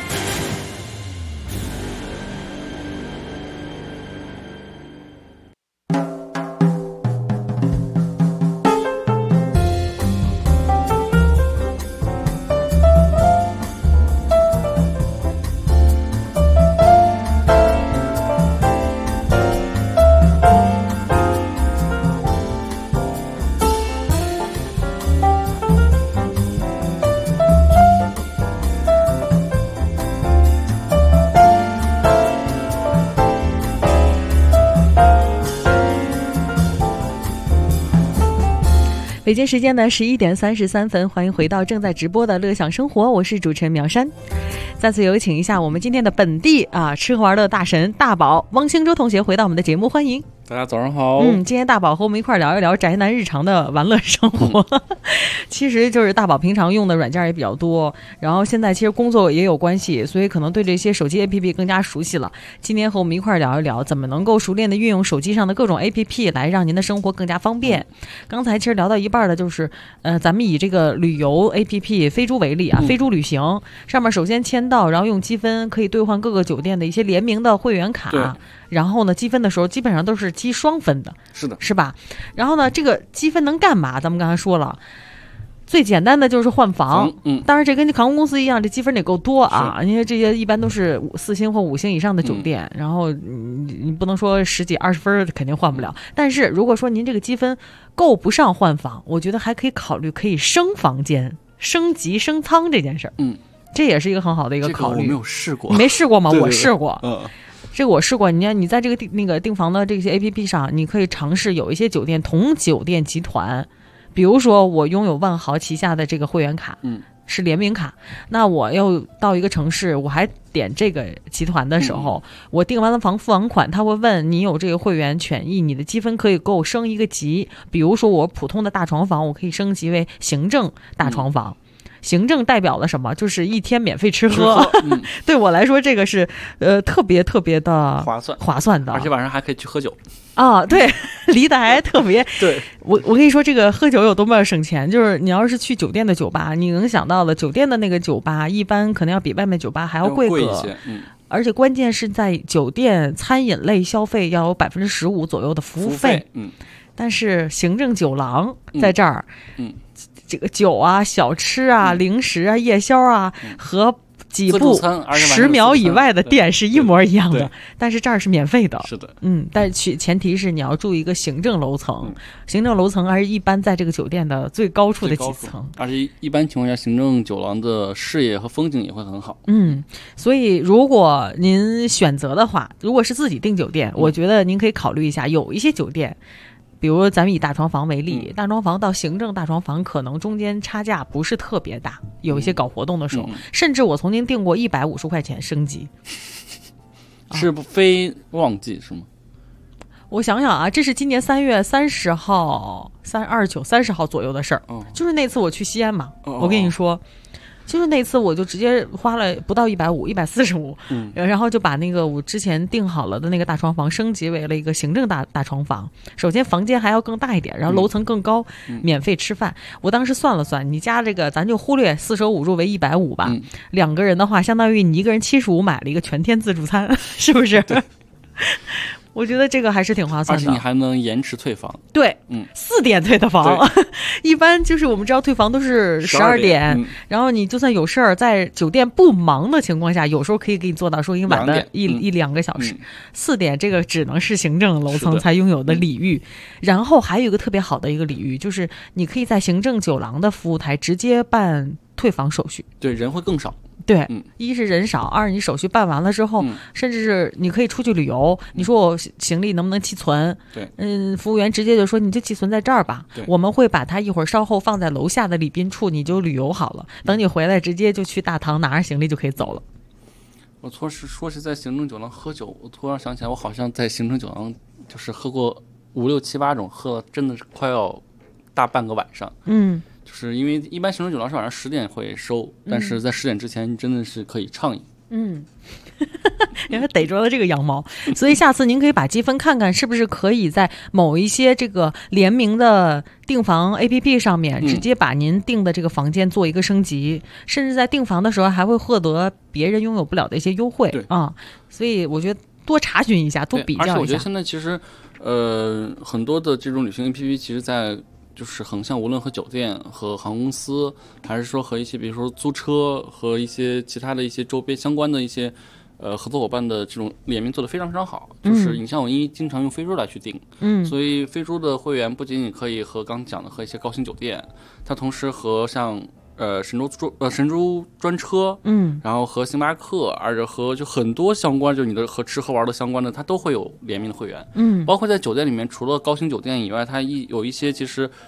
Speaker 1: 北京时间的11:33，欢迎回到正在直播的乐享生活，我是主持人苗山。再次有请一下我们今天的本地吃喝玩乐大神大宝汪兴洲同学回到我们的节目，欢迎。
Speaker 6: 大家早上好。
Speaker 1: 今天大宝和我们一块聊一聊宅男日常的玩乐生活。其实就是大宝平常用的软件也比较多，然后现在其实工作也有关系，所以可能对这些手机 APP 更加熟悉了。今天和我们一块聊一聊怎么能够熟练的运用手机上的各种 APP 来让您的生活更加方便。刚才其实聊到一半的就是咱们以这个旅游 APP 飞猪为例飞猪旅行上面首先签到，然后用积分可以兑换各个酒店的一些联名的会员卡，然后呢积分的时候基本上都是积双分的，
Speaker 6: 是的，
Speaker 1: 是吧？然后呢这个积分能干嘛？咱们刚才说了，最简单的就是换房，当然这跟航空公司一样，这积分得够多啊，因为这些一般都是4星或5星以上的酒店，然后你不能说10几20分肯定换不了，但是如果说您这个积分够不上换房，我觉得还可以考虑可以升房间、升级、升舱这件事儿，这也是一个很好的一个考虑。
Speaker 6: 这个我没有试过，
Speaker 1: 你没试过吗？
Speaker 6: 对对对，
Speaker 1: 我试过，这个我试过。你在这个订房的这些 APP 上，你可以尝试有一些酒店同酒店集团，比如说我拥有万豪旗下的这个会员卡，是联名卡，那我要到一个城市，我还点这个集团的时候，我订完了房付完款，他会问你有这个会员权益，你的积分可以给我升一个级，比如说我普通的大床房，我可以升级为行政大床房。行政代表了什么？就是1天免费吃喝。对我来说，这个是特别特别的划算的，
Speaker 6: 而且晚上还可以去喝酒
Speaker 1: 啊！对，离得还特别。
Speaker 6: 对，
Speaker 1: 我跟你说，这个喝酒有多么省钱，就是你要是去酒店的酒吧，你能想到的酒店的那个酒吧，一般可能要比外面酒吧还要贵
Speaker 6: 一些。
Speaker 1: 而且关键是在酒店餐饮类消费要有15%左右的服务费。但是行政酒廊在这儿，这个酒啊、小吃啊、零食啊、夜宵啊，和几步10秒以外的店是一模一样的，但是这儿是免费的。
Speaker 6: 是的，
Speaker 1: 但前提是你要住一个行政楼层，行政楼层还是一般在这个酒店的最高处的几层，
Speaker 6: 而且一般情况下，行政酒廊的视野和风景也会很好。
Speaker 1: 所以如果您选择的话，如果是自己订酒店，我觉得您可以考虑一下，有一些酒店。比如咱们以大床房为例，大床房到行政大床房可能中间差价不是特别大，有一些搞活动的时候，甚至我曾经订过150块钱升级，
Speaker 6: 是非旺季是吗？
Speaker 1: 我想想啊，这是今年3月30号、29、30号左右的事儿，就是那次我去西安嘛，我跟你说。就是那次我就直接花了不到150，145，然后就把那个我之前订好了的那个大床房升级为了一个行政大床房。首先房间还要更大一点，然后楼层更高，免费吃饭。我当时算了算，你加这个咱就忽略4舍5入为150吧，2个人的话相当于你一个人75买了一个全天自助餐，是不是？我觉得这个还是挺划算的，
Speaker 6: 而且你还能延迟退房。
Speaker 1: 对，4点退的房，一般就是我们知道退房都是12点，然后你就算有事儿，在酒店不忙的情况下，有时候可以给你做到说已经晚了1-2个小时。4点这个只能是行政楼层才拥有的礼遇。然后还有一个特别好的一个礼遇，就是你可以在行政酒廊的服务台直接办退房手续，
Speaker 6: 对，人会更少。
Speaker 1: 对，一是人少，二你手续办完了之后，甚至是你可以出去旅游，你说我行李能不能寄存？
Speaker 6: 对，
Speaker 1: 服务员直接就说你就寄存在这儿吧，我们会把它一会儿稍后放在楼下的礼宾处，你就旅游好了，等你回来直接就去大堂拿着行李就可以走了。
Speaker 6: 我说是在行政酒廊喝酒，我突然想起来，我好像在行政酒廊就是喝过5、6、7、8种，喝了真的是快要大半个晚上。就是因为一般行政酒廊是晚上10点会收，但是在10点之前真的是可以畅饮。
Speaker 1: 人家逮着了这个羊毛，所以下次您可以把积分看看是不是可以在某一些这个联名的订房 APP 上面直接把您订的这个房间做一个升级，甚至在订房的时候还会获得别人拥有不了的一些优惠啊。所以我觉得多查询一下，多比较一下。
Speaker 6: 而且我觉得现在其实很多的这种旅行 APP 其实在就是横向，无论和酒店和航空公司，还是说和一些比如说租车和一些其他的一些周边相关的一些合作伙伴的这种联名做得非常非常好。就是你像我经常用飞猪来去订，所以飞猪的会员不仅仅可以和刚讲的和一些高星酒店，它同时和像神州专车，然后和星巴克，而且和就很多相关，就是你的和吃喝玩的相关的，它都会有联名的会员，包括在酒店里面，除了高星酒店以外，它有一些其实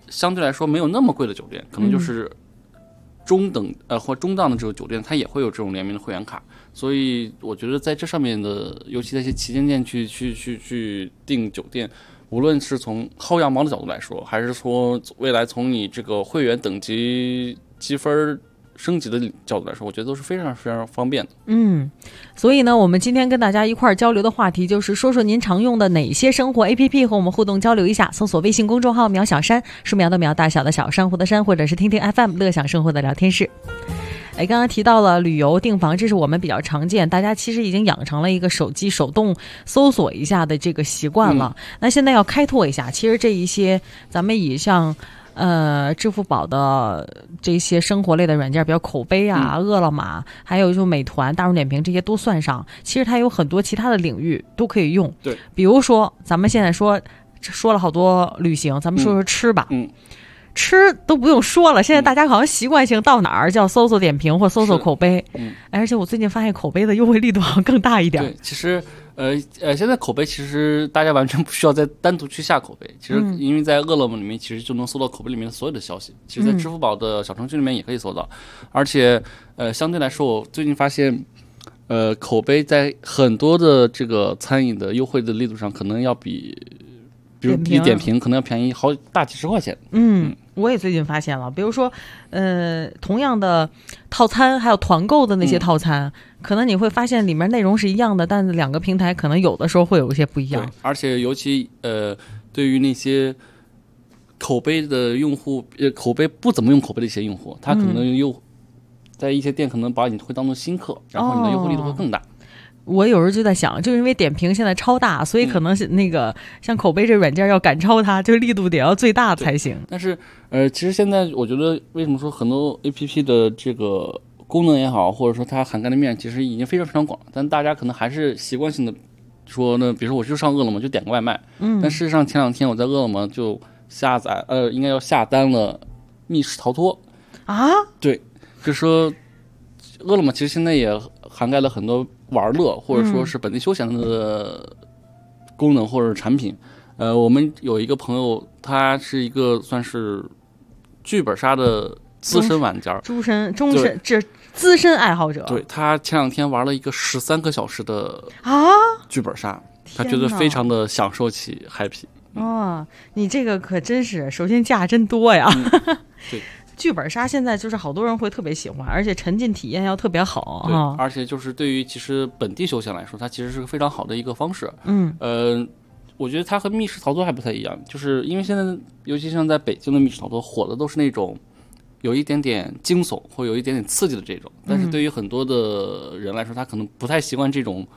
Speaker 6: 相对来说没有那么贵的酒店，可能就是中等或中档的这种酒店，它也会有这种联名的会员卡。所以我觉得在这上面的，尤其在一些旗舰店去订酒店，无论是从薅羊毛的角度来说，还是说未来从你这个会员等级积分升级的角度来说，我觉得都是非常非常方便的。
Speaker 1: 所以呢，我们今天跟大家一块儿交流的话题就是说说您常用的哪些生活 APP， 和我们互动交流一下。搜索微信公众号“苗小山”，树苗的苗，大小的小，珊瑚的珊，或者是听听 FM 乐享生活的聊天室。刚刚提到了旅游订房，这是我们比较常见，大家其实已经养成了一个手机手动搜索一下的这个习惯了。那现在要开拓一下，其实这一些咱们以像支付宝的这些生活类的软件，比如口碑啊、饿了么，还有就美团、大众点评，这些都算上。其实它有很多其他的领域都可以用。
Speaker 6: 对，
Speaker 1: 比如说咱们现在说了好多旅行，咱们说说吃吧。吃都不用说了，现在大家好像习惯性到哪儿叫搜索点评或搜索口碑。而且我最近发现口碑的优惠力度好像更大一点。
Speaker 6: 对，其实现在口碑其实大家完全不需要再单独去下口碑，其实因为在饿了么里面其实就能搜到口碑里面所有的消息，其实在支付宝的小程序里面也可以搜到。而且相对来说，我最近发现口碑在很多的这个餐饮的优惠的力度上，可能要比点评可能要便宜好大几十块钱。
Speaker 1: 我也最近发现了，比如说同样的套餐还有团购的那些套餐，可能你会发现里面内容是一样的，但是两个平台可能有的时候会有一些不一样。
Speaker 6: 而且尤其对于那些口碑的用户，口碑不怎么用口碑的一些用户，他可能在一些店可能把你会当做新客，然后你的优惠力度会更大。
Speaker 1: 我有时候就在想，就是因为点评现在超大，所以可能是那个像口碑这软件要赶超它，就力度得要最大才行。
Speaker 6: 但是其实现在我觉得为什么说很多 APP 的这个功能也好，或者说它涵盖的面其实已经非常非常广，但大家可能还是习惯性的说呢，比如说我就上饿了么就点个外卖。但事实上前2天我在饿了么就应该要下单了密室逃脱
Speaker 1: 啊。对，
Speaker 6: 就是说饿了么其实现在也涵盖了很多玩乐或者说是本地休闲的功能或者产品。我们有一个朋友，他是一个算是剧本杀的资深玩家，
Speaker 1: 资深爱好者。
Speaker 6: 对，他前2天玩了一个13个小时的剧本杀，他觉得非常的享受起 happy。
Speaker 1: 你这个可真是，首先价真多呀。
Speaker 6: 对。
Speaker 1: 剧本杀现在就是好多人会特别喜欢，而且沉浸体验要特别好。
Speaker 6: 对，而且就是对于其实本地休闲来说，它其实是个非常好的一个方式。我觉得它和密室逃脱还不太一样，就是因为现在尤其像在北京的密室逃脱火的都是那种有一点点惊悚或有一点点刺激的这种，但是对于很多的人来说，他可能不太习惯这种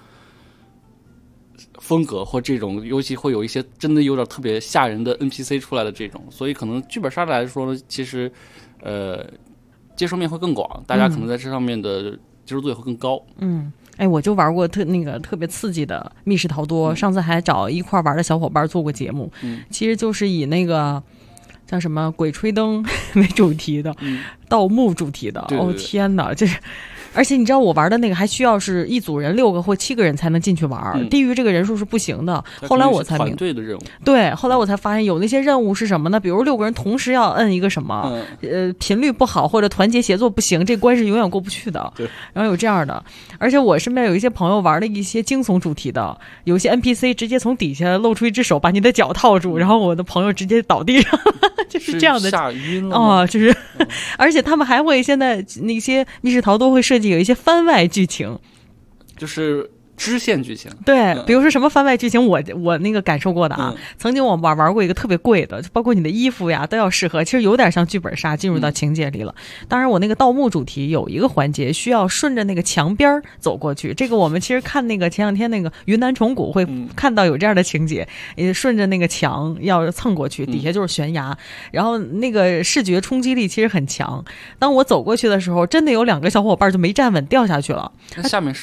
Speaker 6: 风格或这种，尤其会有一些真的有点特别吓人的 NPC 出来的这种，所以可能剧本杀来说呢，其实接受面会更广，大家可能在这上面的接受度也会更高。
Speaker 1: 我就玩过特别刺激的密室逃脱，上次还找一块玩的小伙伴做过节目。其实就是以那个叫什么鬼吹灯为主题的，盗墓主题的。
Speaker 6: 对，
Speaker 1: 天哪，这是。而且你知道我玩的那个还需要是一组人6个或7个人才能进去玩，低于这个人数是不行的。后来我才明白，
Speaker 6: 团队的任务。对，
Speaker 1: 后来我才发现有那些任务是什么呢？比如6个人同时要摁一个什么，频率不好或者团结协作不行，这关是永远过不去的。
Speaker 6: 对，
Speaker 1: 然后有这样的，而且我身边有一些朋友玩的一些惊悚主题的，有些 NPC 直接从底下露出一只手把你的脚套住，然后我的朋友直接倒地上就是这样的，
Speaker 6: 吓晕了
Speaker 1: 就是，而且他们还会现在那些密室逃脱会设计有一些番外剧情，
Speaker 6: 就是支线剧情。
Speaker 1: 对，比如说什么番外剧情，我那个感受过的啊。曾经我玩过一个特别贵的，包括你的衣服呀都要适合，其实有点像剧本杀进入到情节里了。当然我那个盗墓主题有一个环节需要顺着那个墙边走过去，这个我们其实看那个前2天那个云南虫谷会看到有这样的情节，顺着那个墙要蹭过去，底下就是悬崖，然后那个视觉冲击力其实很强。当我走过去的时候，真的有2个小伙伴就没站稳掉下去了。
Speaker 6: 那下面是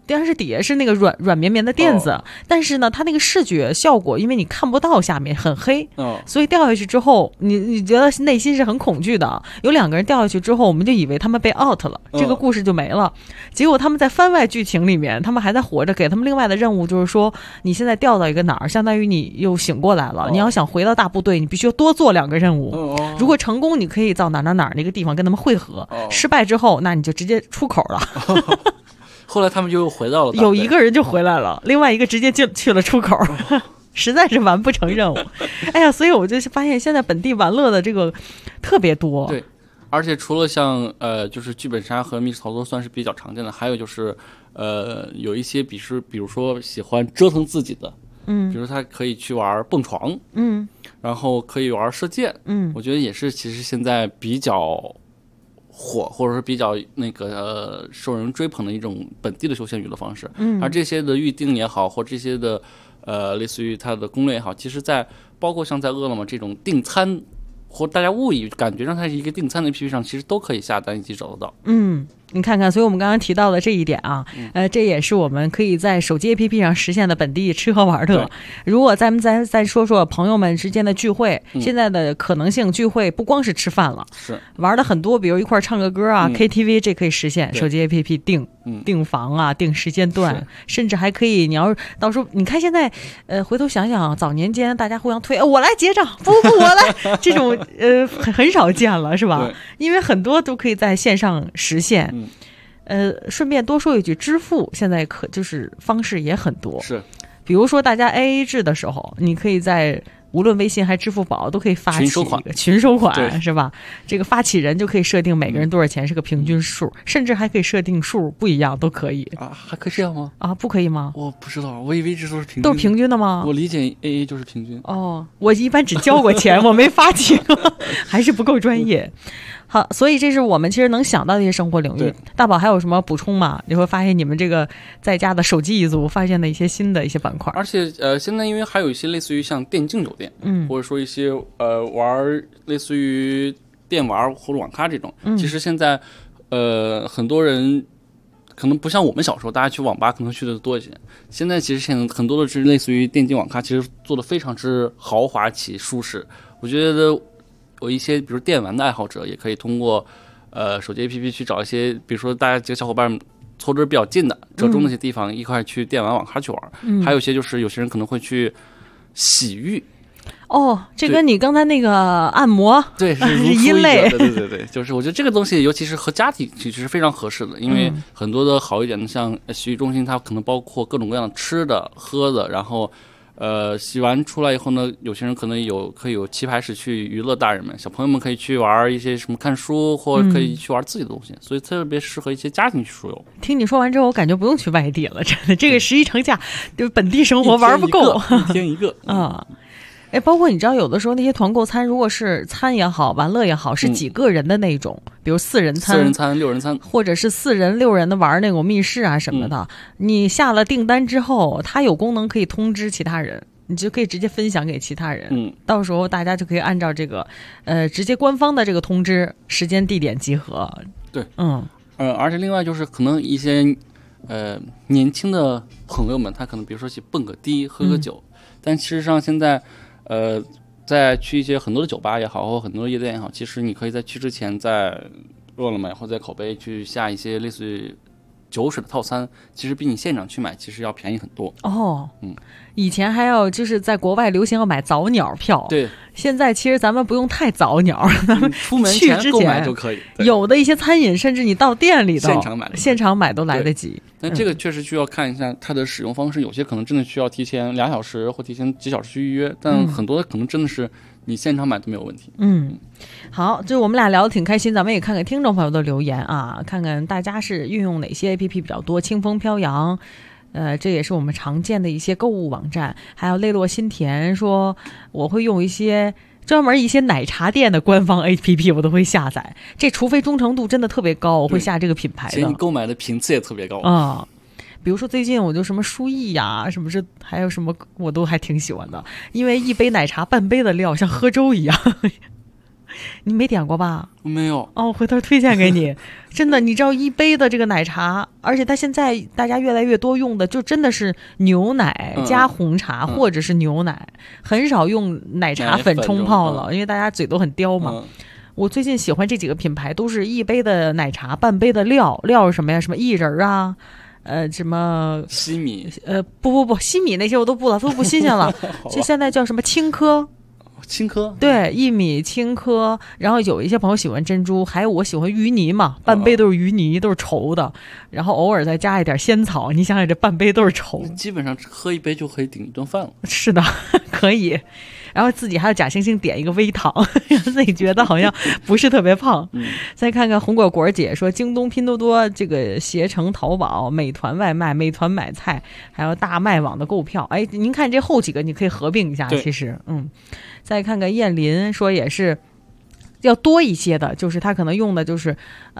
Speaker 1: 电视底下是那个软绵绵的垫子，但是呢，它那个视觉效果，因为你看不到下面很黑，所以掉下去之后，你觉得内心是很恐惧的。有2个人掉下去之后，我们就以为他们被 out 了，这个故事就没了。结果他们在番外剧情里面，他们还在活着，给他们另外的任务就是说，你现在掉到一个哪儿，相当于你又醒过来了。你要想回到大部队，你必须要多做2个任务。如果成功，你可以到哪儿那个地方跟他们会合；失败之后，那你就直接出口了。
Speaker 6: 后来他们就又回到了，
Speaker 1: 有1个人就回来了，另外1个直接就去了出口，实在是完不成任务。哎呀，所以我就发现现在本地玩乐的这个特别多。
Speaker 6: 对，而且除了像就是剧本杀和密室逃脱算是比较常见的，还有就是有一些比如说喜欢折腾自己的，比如他可以去玩蹦床，然后可以玩射箭，我觉得也是其实现在比较火，或者说比较那个受人追捧的一种本地的休闲娱乐方式。而这些的预定也好，或这些的类似于它的攻略也好，其实在包括像在饿了么这种订餐或大家误以感觉上它是一个订餐的 APP 上，其实都可以下单以及找得到。
Speaker 1: 你看看，所以我们刚刚提到的这一点啊，这也是我们可以在手机 APP 上实现的本地吃喝玩乐。如果咱们再说说朋友们之间的聚会，现在的可能性聚会不光是吃饭了，
Speaker 6: 是
Speaker 1: 玩的很多，比如一块唱个歌啊，KTV 这可以实现，手机 APP 订房啊，订时间段，甚至还可以，你要到时候你看现在回头想想，早年间大家互相推，我来结账，不我来，这种很少见了，是吧？因为很多都可以在线上实现。顺便多说一句，支付现在就是方式也很多，
Speaker 6: 是，
Speaker 1: 比如说大家 AA 制的时候，你可以在无论微信还支付宝都可以发起一个群收款，是吧？这个发起人就可以设定每个人多少钱是个平均数，甚至还可以设定数不一样都可以
Speaker 6: 啊，还可以这样吗？
Speaker 1: 啊，不可以吗？
Speaker 6: 我不知道，我以为这都是平均，
Speaker 1: 都是平均的吗？
Speaker 6: 我理解 AA 就是平均。
Speaker 1: 我一般只交过钱，我没发起过，还是不够专业。好，所以这是我们其实能想到的一些生活领域。大宝还有什么补充吗？你会发现你们这个在家的手机一族发现的一些新的一些板块。
Speaker 6: 而且现在因为还有一些类似于像电竞酒店，或者说一些玩类似于电玩或者网咖这种，其实现在很多人可能不像我们小时候大家去网吧可能去的多一些，现在其实很多的是类似于电竞网咖，其实做的非常之豪华且舒适。我觉得有一些比如电玩的爱好者也可以通过手机 APP 去找一些，比如说大家几个小伙伴凑着比较近的折中那些地方，一块去电玩网咖去玩。还有一些就是有些人可能会去洗浴。
Speaker 1: 这跟你刚才那个按摩
Speaker 6: 对是
Speaker 1: 一类。
Speaker 6: 对，就是我觉得这个东西尤其是和家庭其实是非常合适的，因为很多的好一点的像洗浴中心，它可能包括各种各样的吃的喝的，然后洗完出来以后呢，有些人可能可以有棋牌室去娱乐大人们，小朋友们可以去玩一些什么看书，或者可以去玩自己的东西，所以特别适合一些家庭去出游。
Speaker 1: 听你说完之后，我感觉不用去外地了，真的，这个11成假，就本地生活玩不够，
Speaker 6: 一天一个
Speaker 1: 啊。包括你知道，有的时候那些团购餐，如果是餐也好，玩乐也好，是几个人的那种，比如4人餐、
Speaker 6: 4人餐、6人餐，
Speaker 1: 或者是4人、6人的玩那种密室啊什么的。你下了订单之后，它有功能可以通知其他人，你就可以直接分享给其他人。到时候大家就可以按照这个直接官方的这个通知时间地点集合。
Speaker 6: 对，而且另外就是可能一些年轻的朋友们，他可能比如说去蹦个迪、喝个酒，但事实上现在在去一些很多的酒吧也好，或很多的夜店也好，其实你可以在去之前在饿了么或在口碑去下一些类似于酒水的套餐，其实比你现场去买其实要便宜很多。
Speaker 1: 以前还要就是在国外流行要买早鸟票，
Speaker 6: 对，
Speaker 1: 现在其实咱们不用太早鸟，咱们
Speaker 6: 出门前购买就可以。
Speaker 1: 有的一些餐饮甚至你到店里头
Speaker 6: 现场买
Speaker 1: 都来得及。
Speaker 6: 但这个确实需要看一下它的使用方式，有些可能真的需要提前2小时或提前几小时去预约，但很多可能真的是你现场买都没有问题。
Speaker 1: 好，就我们俩聊得挺开心，咱们也看看听众朋友的留言啊，看看大家是运用哪些 APP 比较多。清风飘扬，这也是我们常见的一些购物网站。还有泪落心田说，我会用一些专门一些奶茶店的官方 APP， 我都会下载。这除非忠诚度真的特别高，我会下这个品牌的。
Speaker 6: 其实你购买的频次也特别高
Speaker 1: 比如说最近我就什么舒逸呀，什么这还有什么我都还挺喜欢的，因为一杯奶茶半杯的料像喝粥一样。 你没点过吧？
Speaker 6: 我没有
Speaker 1: 哦，回头推荐给你。真的，你知道一杯的这个奶茶，而且它现在大家越来越多用的就真的是牛奶加红茶，或者是牛奶，很少用奶茶粉冲泡了，因为大家嘴都很刁嘛。我最近喜欢这几个品牌，都是一杯的奶茶，半杯的料是什么呀？什么薏仁啊，什么
Speaker 6: 西米，
Speaker 1: 不，西米那些我都不了，都不新鲜了。这现在叫什么青稞？
Speaker 6: 青稞，
Speaker 1: 对，薏米青稞，然后有一些朋友喜欢珍珠，还有我喜欢芋泥嘛，半杯都是芋泥，都是稠的，然后偶尔再加一点仙草，你想想这半杯都是稠，
Speaker 6: 基本上喝一杯就可以顶一顿饭了。
Speaker 1: 是的，可以。然后自己还有假惺惺点一个微糖，让自己觉得好像不是特别胖。再看看红果果姐说，京东、拼多多这个携程、淘宝、美团外卖、美团买菜，还有大麦网的购票。哎，您看这后几个你可以合并一下，其实再看看燕林说也是要多一些的，就是他可能用的就是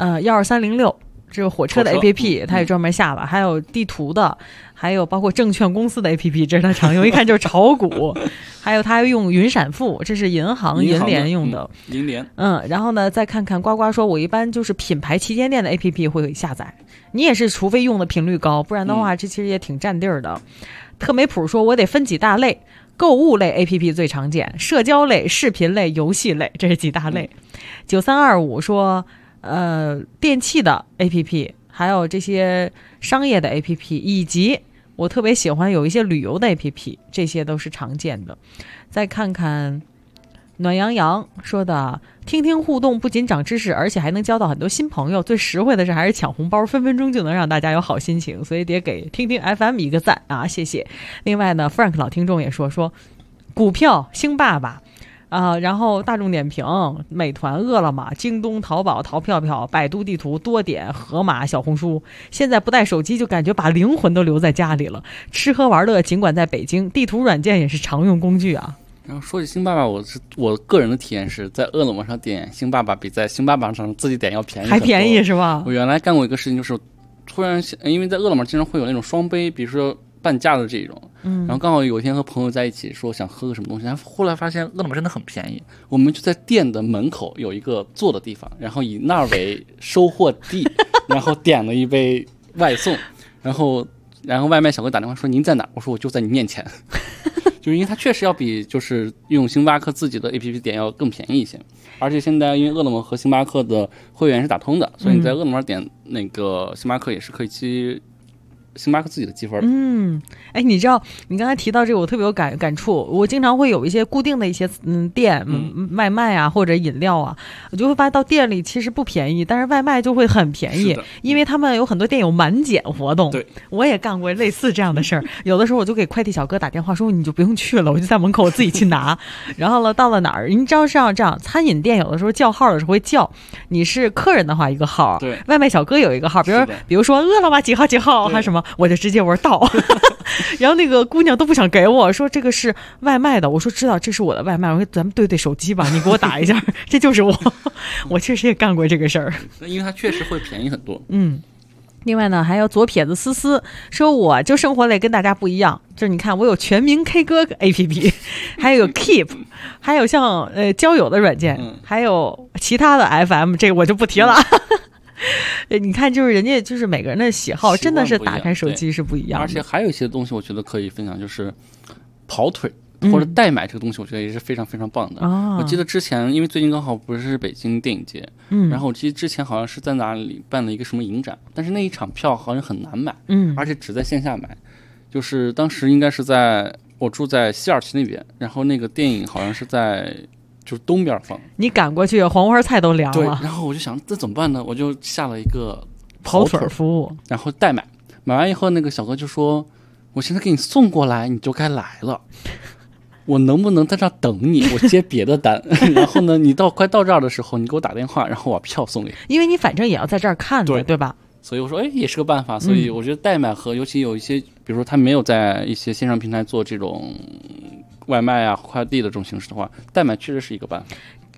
Speaker 1: 12306。这个火车的 APP 它也专门下了，还有地图的，还有包括证券公司的 APP， 这是它常用，一看就是炒股。还有它还用云闪付，这是银行银联用的。
Speaker 6: 银联。
Speaker 1: 然后呢，再看看呱呱说，我一般就是品牌旗舰店的 APP 会下载。你也是，除非用的频率高，不然的话，这其实也挺占地儿的。特美普说，我得分几大类。购物类 APP 最常见，社交类、视频类、游戏类，这是几大类。9325说，电器的 APP， 还有这些商业的 APP， 以及我特别喜欢有一些旅游的 APP， 这些都是常见的。再看看暖洋洋说的，听听互动不仅长知识，而且还能交到很多新朋友。最实惠的是还是抢红包，分分钟就能让大家有好心情，所以得给听听 FM 一个赞啊，谢谢。另外呢 Frank 老听众也说股票星爸爸然后大众点评、美团、饿了么、京东、淘宝、淘票票、百度地图、多点、盒马、小红书。现在不带手机就感觉把灵魂都留在家里了。吃喝玩乐尽管在北京，地图软件也是常用工具啊。
Speaker 6: 然后说起星爸爸，我个人的体验是在饿了么上点星爸爸比在星爸爸上自己点要便宜，
Speaker 1: 还便宜是吧？
Speaker 6: 我原来干过一个事情，就是突然因为在饿了么经常会有那种双杯，比如说半价的这种，然后刚好有一天和朋友在一起说想喝个什么东西，后来发现饿了么真的很便宜，我们就在店的门口有一个坐的地方，然后以那儿为收货地，然后点了一杯外送，然后外卖小哥打电话说您在哪？我说我就在你面前。就是因为它确实要比就是用星巴克自己的 APP 点要更便宜一些，而且现在因为饿了么和星巴克的会员是打通的，所以你在饿了么点那个星巴克也是可以积星巴克自己的积分。
Speaker 1: 哎，你知道你刚才提到这个我特别有感触，我经常会有一些固定的一些店外卖啊或者饮料啊，我就会发现到店里其实不便宜，但是外卖就会很便宜，因为他们有很多店有满减活动。
Speaker 6: 对，
Speaker 1: 我也干过类似这样的事儿。有的时候我就给快递小哥打电话说你就不用去了，我就在门口我自己去拿。然后呢，到了哪儿，你知道这样餐饮店有的时候叫号的时候会叫你是客人的话一个号，
Speaker 6: 对，
Speaker 1: 外卖小哥有一个号，比如说饿了么几号几号还什么，我就直接我说到。然后那个姑娘都不想给我说这个是外卖的，我说知道这是我的外卖，我说咱们对手机吧，你给我打一下。这就是我确实也干过这个事儿，
Speaker 6: 因为它确实会便宜很多。
Speaker 1: 另外呢，还有左撇子思思说，我就生活类跟大家不一样，就是你看我有全民 K 歌 APP， 还有 Keep， 还有像交友的软件，还有其他的 FM， 这个我就不提了。你看，就是人家就是每个人的喜好真的是打开手机是不一样的。
Speaker 6: 而且还有一些东西我觉得可以分享，就是跑腿或者代买这个东西，我觉得也是非常非常棒的。我记得之前因为最近刚好不是北京电影节，然后我记得之前好像是在哪里办了一个什么影展，但是那一场票好像很难买，而且只在线下买。就是当时应该是我住在西二旗那边，然后那个电影好像是在就是东边放，
Speaker 1: 你赶过去黄花菜都凉了。
Speaker 6: 对，然后我就想这怎么办呢？我就下了一个
Speaker 1: 跑腿服务，
Speaker 6: 然后代买，买完以后那个小哥就说我现在给你送过来你就该来了，我能不能在这儿等你，我接别的单。然后呢你快到这儿的时候你给我打电话，然后我把票送给你，
Speaker 1: 因为你反正也要在这儿看的， 对吧？
Speaker 6: 所以我说也是个办法。所以我觉得代买和尤其有一些比如说他没有在一些线上平台做这种外卖啊快递的这种形式的话，代买确实是一个办法。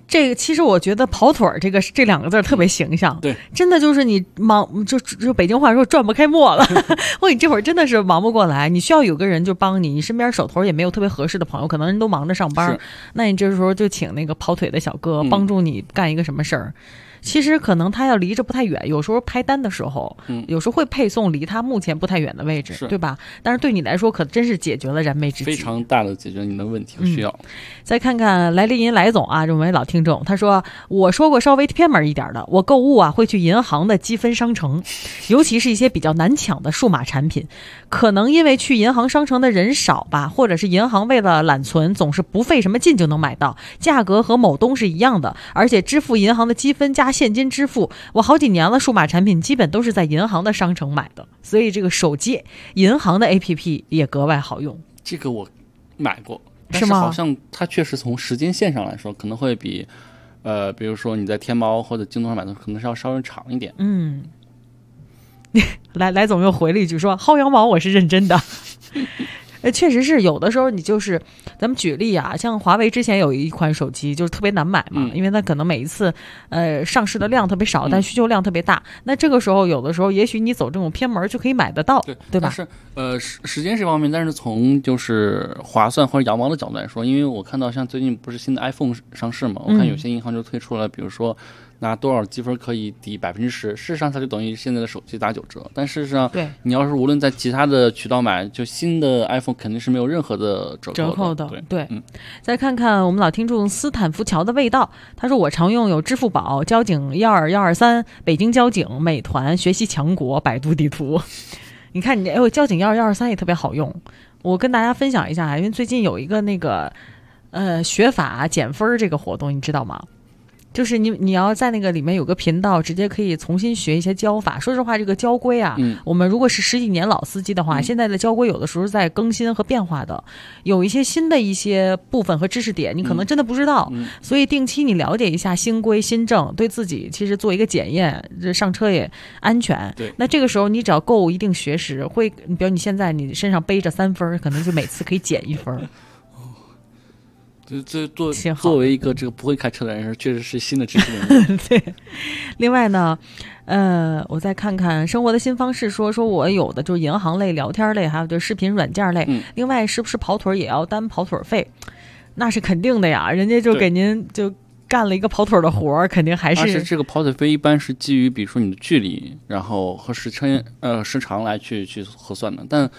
Speaker 1: 这个其实我觉得跑腿儿这两个字特别形象，
Speaker 6: 对，
Speaker 1: 真的就是你忙就北京话说转不开墨了，或者你这会儿真的是忙不过来，你需要有个人就帮你，你身边手头也没有特别合适的朋友，可能人都忙着上班，那你这时候就请那个跑腿的小哥帮助你干一个什么事儿。其实可能他要离着不太远，有时候拍单的时候，有时候会配送离他目前不太远的位置，对吧？但是对你来说，可真是解决了燃眉之急，
Speaker 6: 非常大的解决你的问题和需要。
Speaker 1: 再看看来林来总啊，这位老听众，他说：“我说过稍微偏门一点的，我购物啊会去银行的积分商城，尤其是一些比较难抢的数码产品，可能因为去银行商城的人少吧，或者是银行为了揽存，总是不费什么劲就能买到，价格和某东是一样的，而且支付银行的积分加现金支付，我好几年了，数码产品基本都是在银行的商城买的，所以这个手机银行的 APP 也格外好用。”
Speaker 6: 这个我买过，但是好像它确实从时间线上来说，可能会比比如说你在天猫或者京东上买的，可能是要稍微长一点。
Speaker 1: 来总又回了一句说：“薅羊毛，我是认真的。”确实是有的时候你就是咱们举例啊，像华为之前有一款手机就是特别难买嘛，因为它可能每一次上市的量特别少，但需求量特别大，那这个时候有的时候也许你走这种偏门就可以买得到，对吧？
Speaker 6: 但是时间是方面，但是从就是划算或者羊毛的角度来说，因为我看到像最近不是新的 iPhone 上市嘛，我看有些银行就推出了比如说拿多少积分可以抵10%，事实上它就等于现在的手机打9折。但事实上，
Speaker 1: 对
Speaker 6: 你要是无论在其他的渠道买，就新的 iPhone 肯定是没有任何的折扣的。
Speaker 1: 对。再看看我们老听众斯坦福桥的味道，他说我常用有支付宝、交警12123、北京交警、美团、学习强国、百度地图。你看你交警12123也特别好用。我跟大家分享一下，因为最近有一个那个学法减分这个活动，你知道吗？就是你要在那个里面有个频道，直接可以重新学一些交法。说实话，这个交规啊，我们如果是10几年老司机的话，现在的交规有的时候在更新和变化的，有一些新的一些部分和知识点，你可能真的不知道，所以定期你了解一下新规新政，对自己其实做一个检验，这上车也安全。
Speaker 6: 对，
Speaker 1: 那这个时候你只要够一定学识，会，比如你现在你身上背着3分，可能就每次可以减1分。
Speaker 6: 这作为一个这个不会开车的人，确实是新的知识点。
Speaker 1: 对，另外呢，我再看看生活的新方式说我有的就是银行类、聊天类，还有就是视频软件类。另外，是不是跑腿也要单跑腿费？那是肯定的呀，人家就给您就干了一个跑腿的活儿，肯定还是。
Speaker 6: 而且这个跑腿费一般是基于比如说你的距离，然后和时长来去核算的，但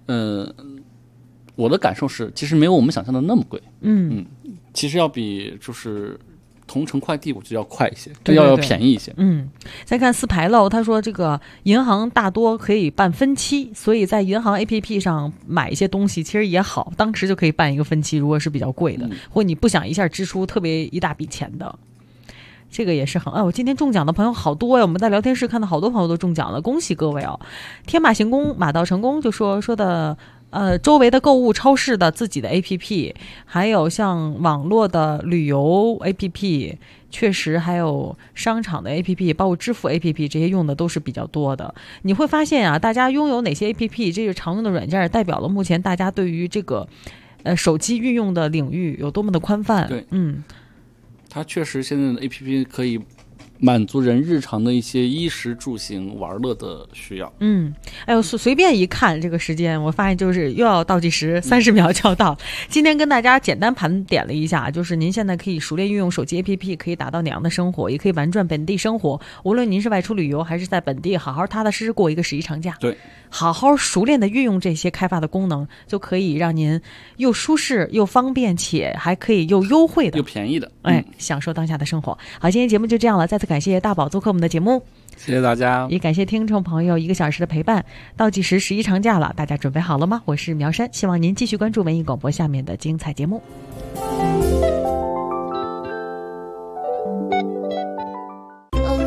Speaker 6: 我的感受是，其实没有我们想象的那么贵。其实要比就是同城快递，我觉得要快一些，要便宜一些。
Speaker 1: 再看四牌楼，他说这个银行大多可以办分期，所以在银行 APP 上买一些东西其实也好，当时就可以办一个分期，如果是比较贵的，或你不想一下支出特别一大笔钱的。这个也是很我今天中奖的朋友好多呀，我们在聊天室看到好多朋友都中奖了，恭喜各位哦！天马行空马到成功就说的周围的购物超市的自己的 APP， 还有像网络的旅游 APP， 确实还有商场的 APP， 包括支付 APP， 这些用的都是比较多的。你会发现啊，大家拥有哪些 APP， 这个常用的软件代表了目前大家对于这个手机运用的领域有多么的宽泛。
Speaker 6: 对，它确实现在的 APP 可以满足人日常的一些衣食住行玩乐的需要。
Speaker 1: 随便一看这个时间，我发现就是又要倒计时，30秒就要到。今天跟大家简单盘点了一下，就是您现在可以熟练运用手机 APP， 可以达到哪样的生活，也可以玩转本地生活。无论您是外出旅游，还是在本地好好踏踏实实过一个11长假，
Speaker 6: 对，
Speaker 1: 好好熟练的运用这些开发的功能，就可以让您又舒适又方便，且还可以又优惠的、
Speaker 6: 又便宜的，
Speaker 1: 享受当下的生活。好，今天节目就这样了，再次感谢大宝做客我们的节目，
Speaker 6: 谢谢大家，
Speaker 1: 也感谢听众朋友1个小时的陪伴。倒计时11长假了，大家准备好了吗？我是苗山，希望您继续关注文艺广播下面的精彩节目。
Speaker 8: 这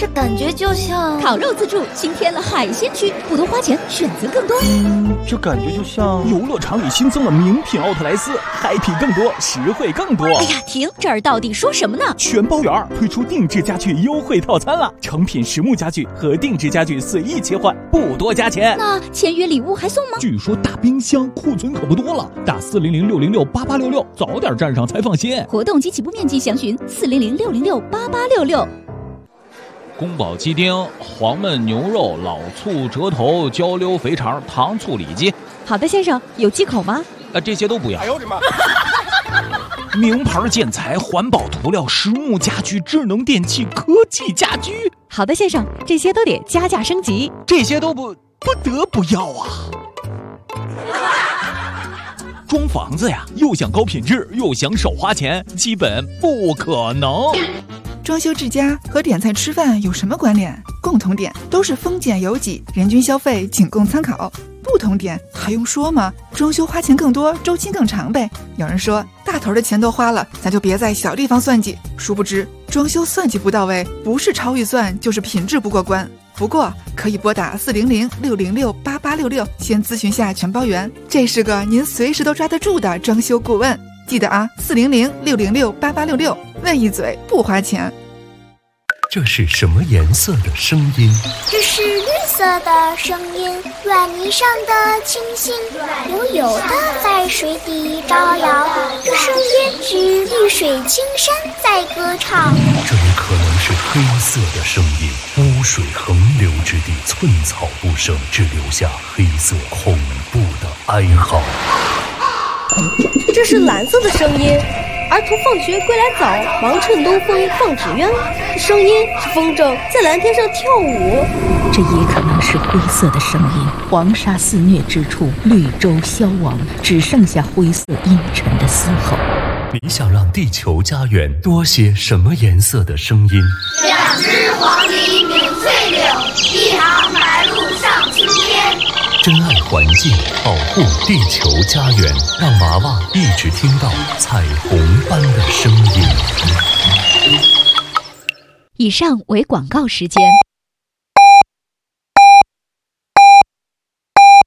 Speaker 17: 这感觉就像
Speaker 3: 烤肉自助新添了海鲜区，不多花钱，选择更多。
Speaker 18: 这感觉就像游乐场里新增了名品奥特莱斯，嗨皮更多，实惠更多。
Speaker 3: 哎呀，停！这儿到底说什么呢？
Speaker 18: 全包圆推出定制家具优惠套餐了，成品实木家具和定制家具随意切换，不多加钱。
Speaker 3: 那签约礼物还送吗？
Speaker 18: 据说大冰箱库存可不多了，打400-606-8866，早点站上才放心。
Speaker 3: 活动及起步面积详询400-606-8866。
Speaker 2: 宫保鸡丁、黄焖牛肉、老醋折头、焦溜肥肠、糖醋里脊。
Speaker 1: 好的，先生，有忌口吗？
Speaker 2: 这些都不要。
Speaker 18: 哎呦我的妈！
Speaker 2: 名牌建材、环保涂料、实木家具、智能电器、科技家居。
Speaker 1: 好的，先生，这些都得加价升级。
Speaker 2: 这些都不得不要啊！装房子呀，又想高品质，又想少花钱，基本不可能。
Speaker 19: 装修之家和点菜吃饭有什么关联？共同点都是丰俭由己，人均消费仅供参考。不同点还用说吗？装修花钱更多，周期更长呗。有人说大头的钱都花了，咱就别在小地方算计。殊不知装修算计不到位，不是超预算就是品质不过关。不过可以拨打400-606-8866，先咨询下全包圆，这是个您随时都抓得住的装修顾问。记得啊，400-606-8866，问一嘴不花钱。
Speaker 20: 这是什么颜色的声音？
Speaker 8: 这是绿色的声音，软泥上的星星，悠悠的在水底招摇。这声音是绿水青山在歌唱。
Speaker 20: 这也可能是黑色的声音，污水横流之地，寸草不生，只留下黑色恐怖的哀嚎。
Speaker 17: 这是蓝色的声音，儿童放学归来早，忙趁东风放纸鸢。声音是风筝在蓝天上跳舞。
Speaker 21: 这也可能是灰色的声音，黄沙肆虐之处，绿洲消亡，只剩下灰色阴沉的嘶吼。
Speaker 20: 你想让地球家园多些什么颜色的声音
Speaker 8: ？2只黄鹂鸣翠柳，1行白鹭上青天。
Speaker 20: 珍爱环境，保护地球家园，让娃娃一直听到彩虹般的声音。
Speaker 3: 以上为广告时间。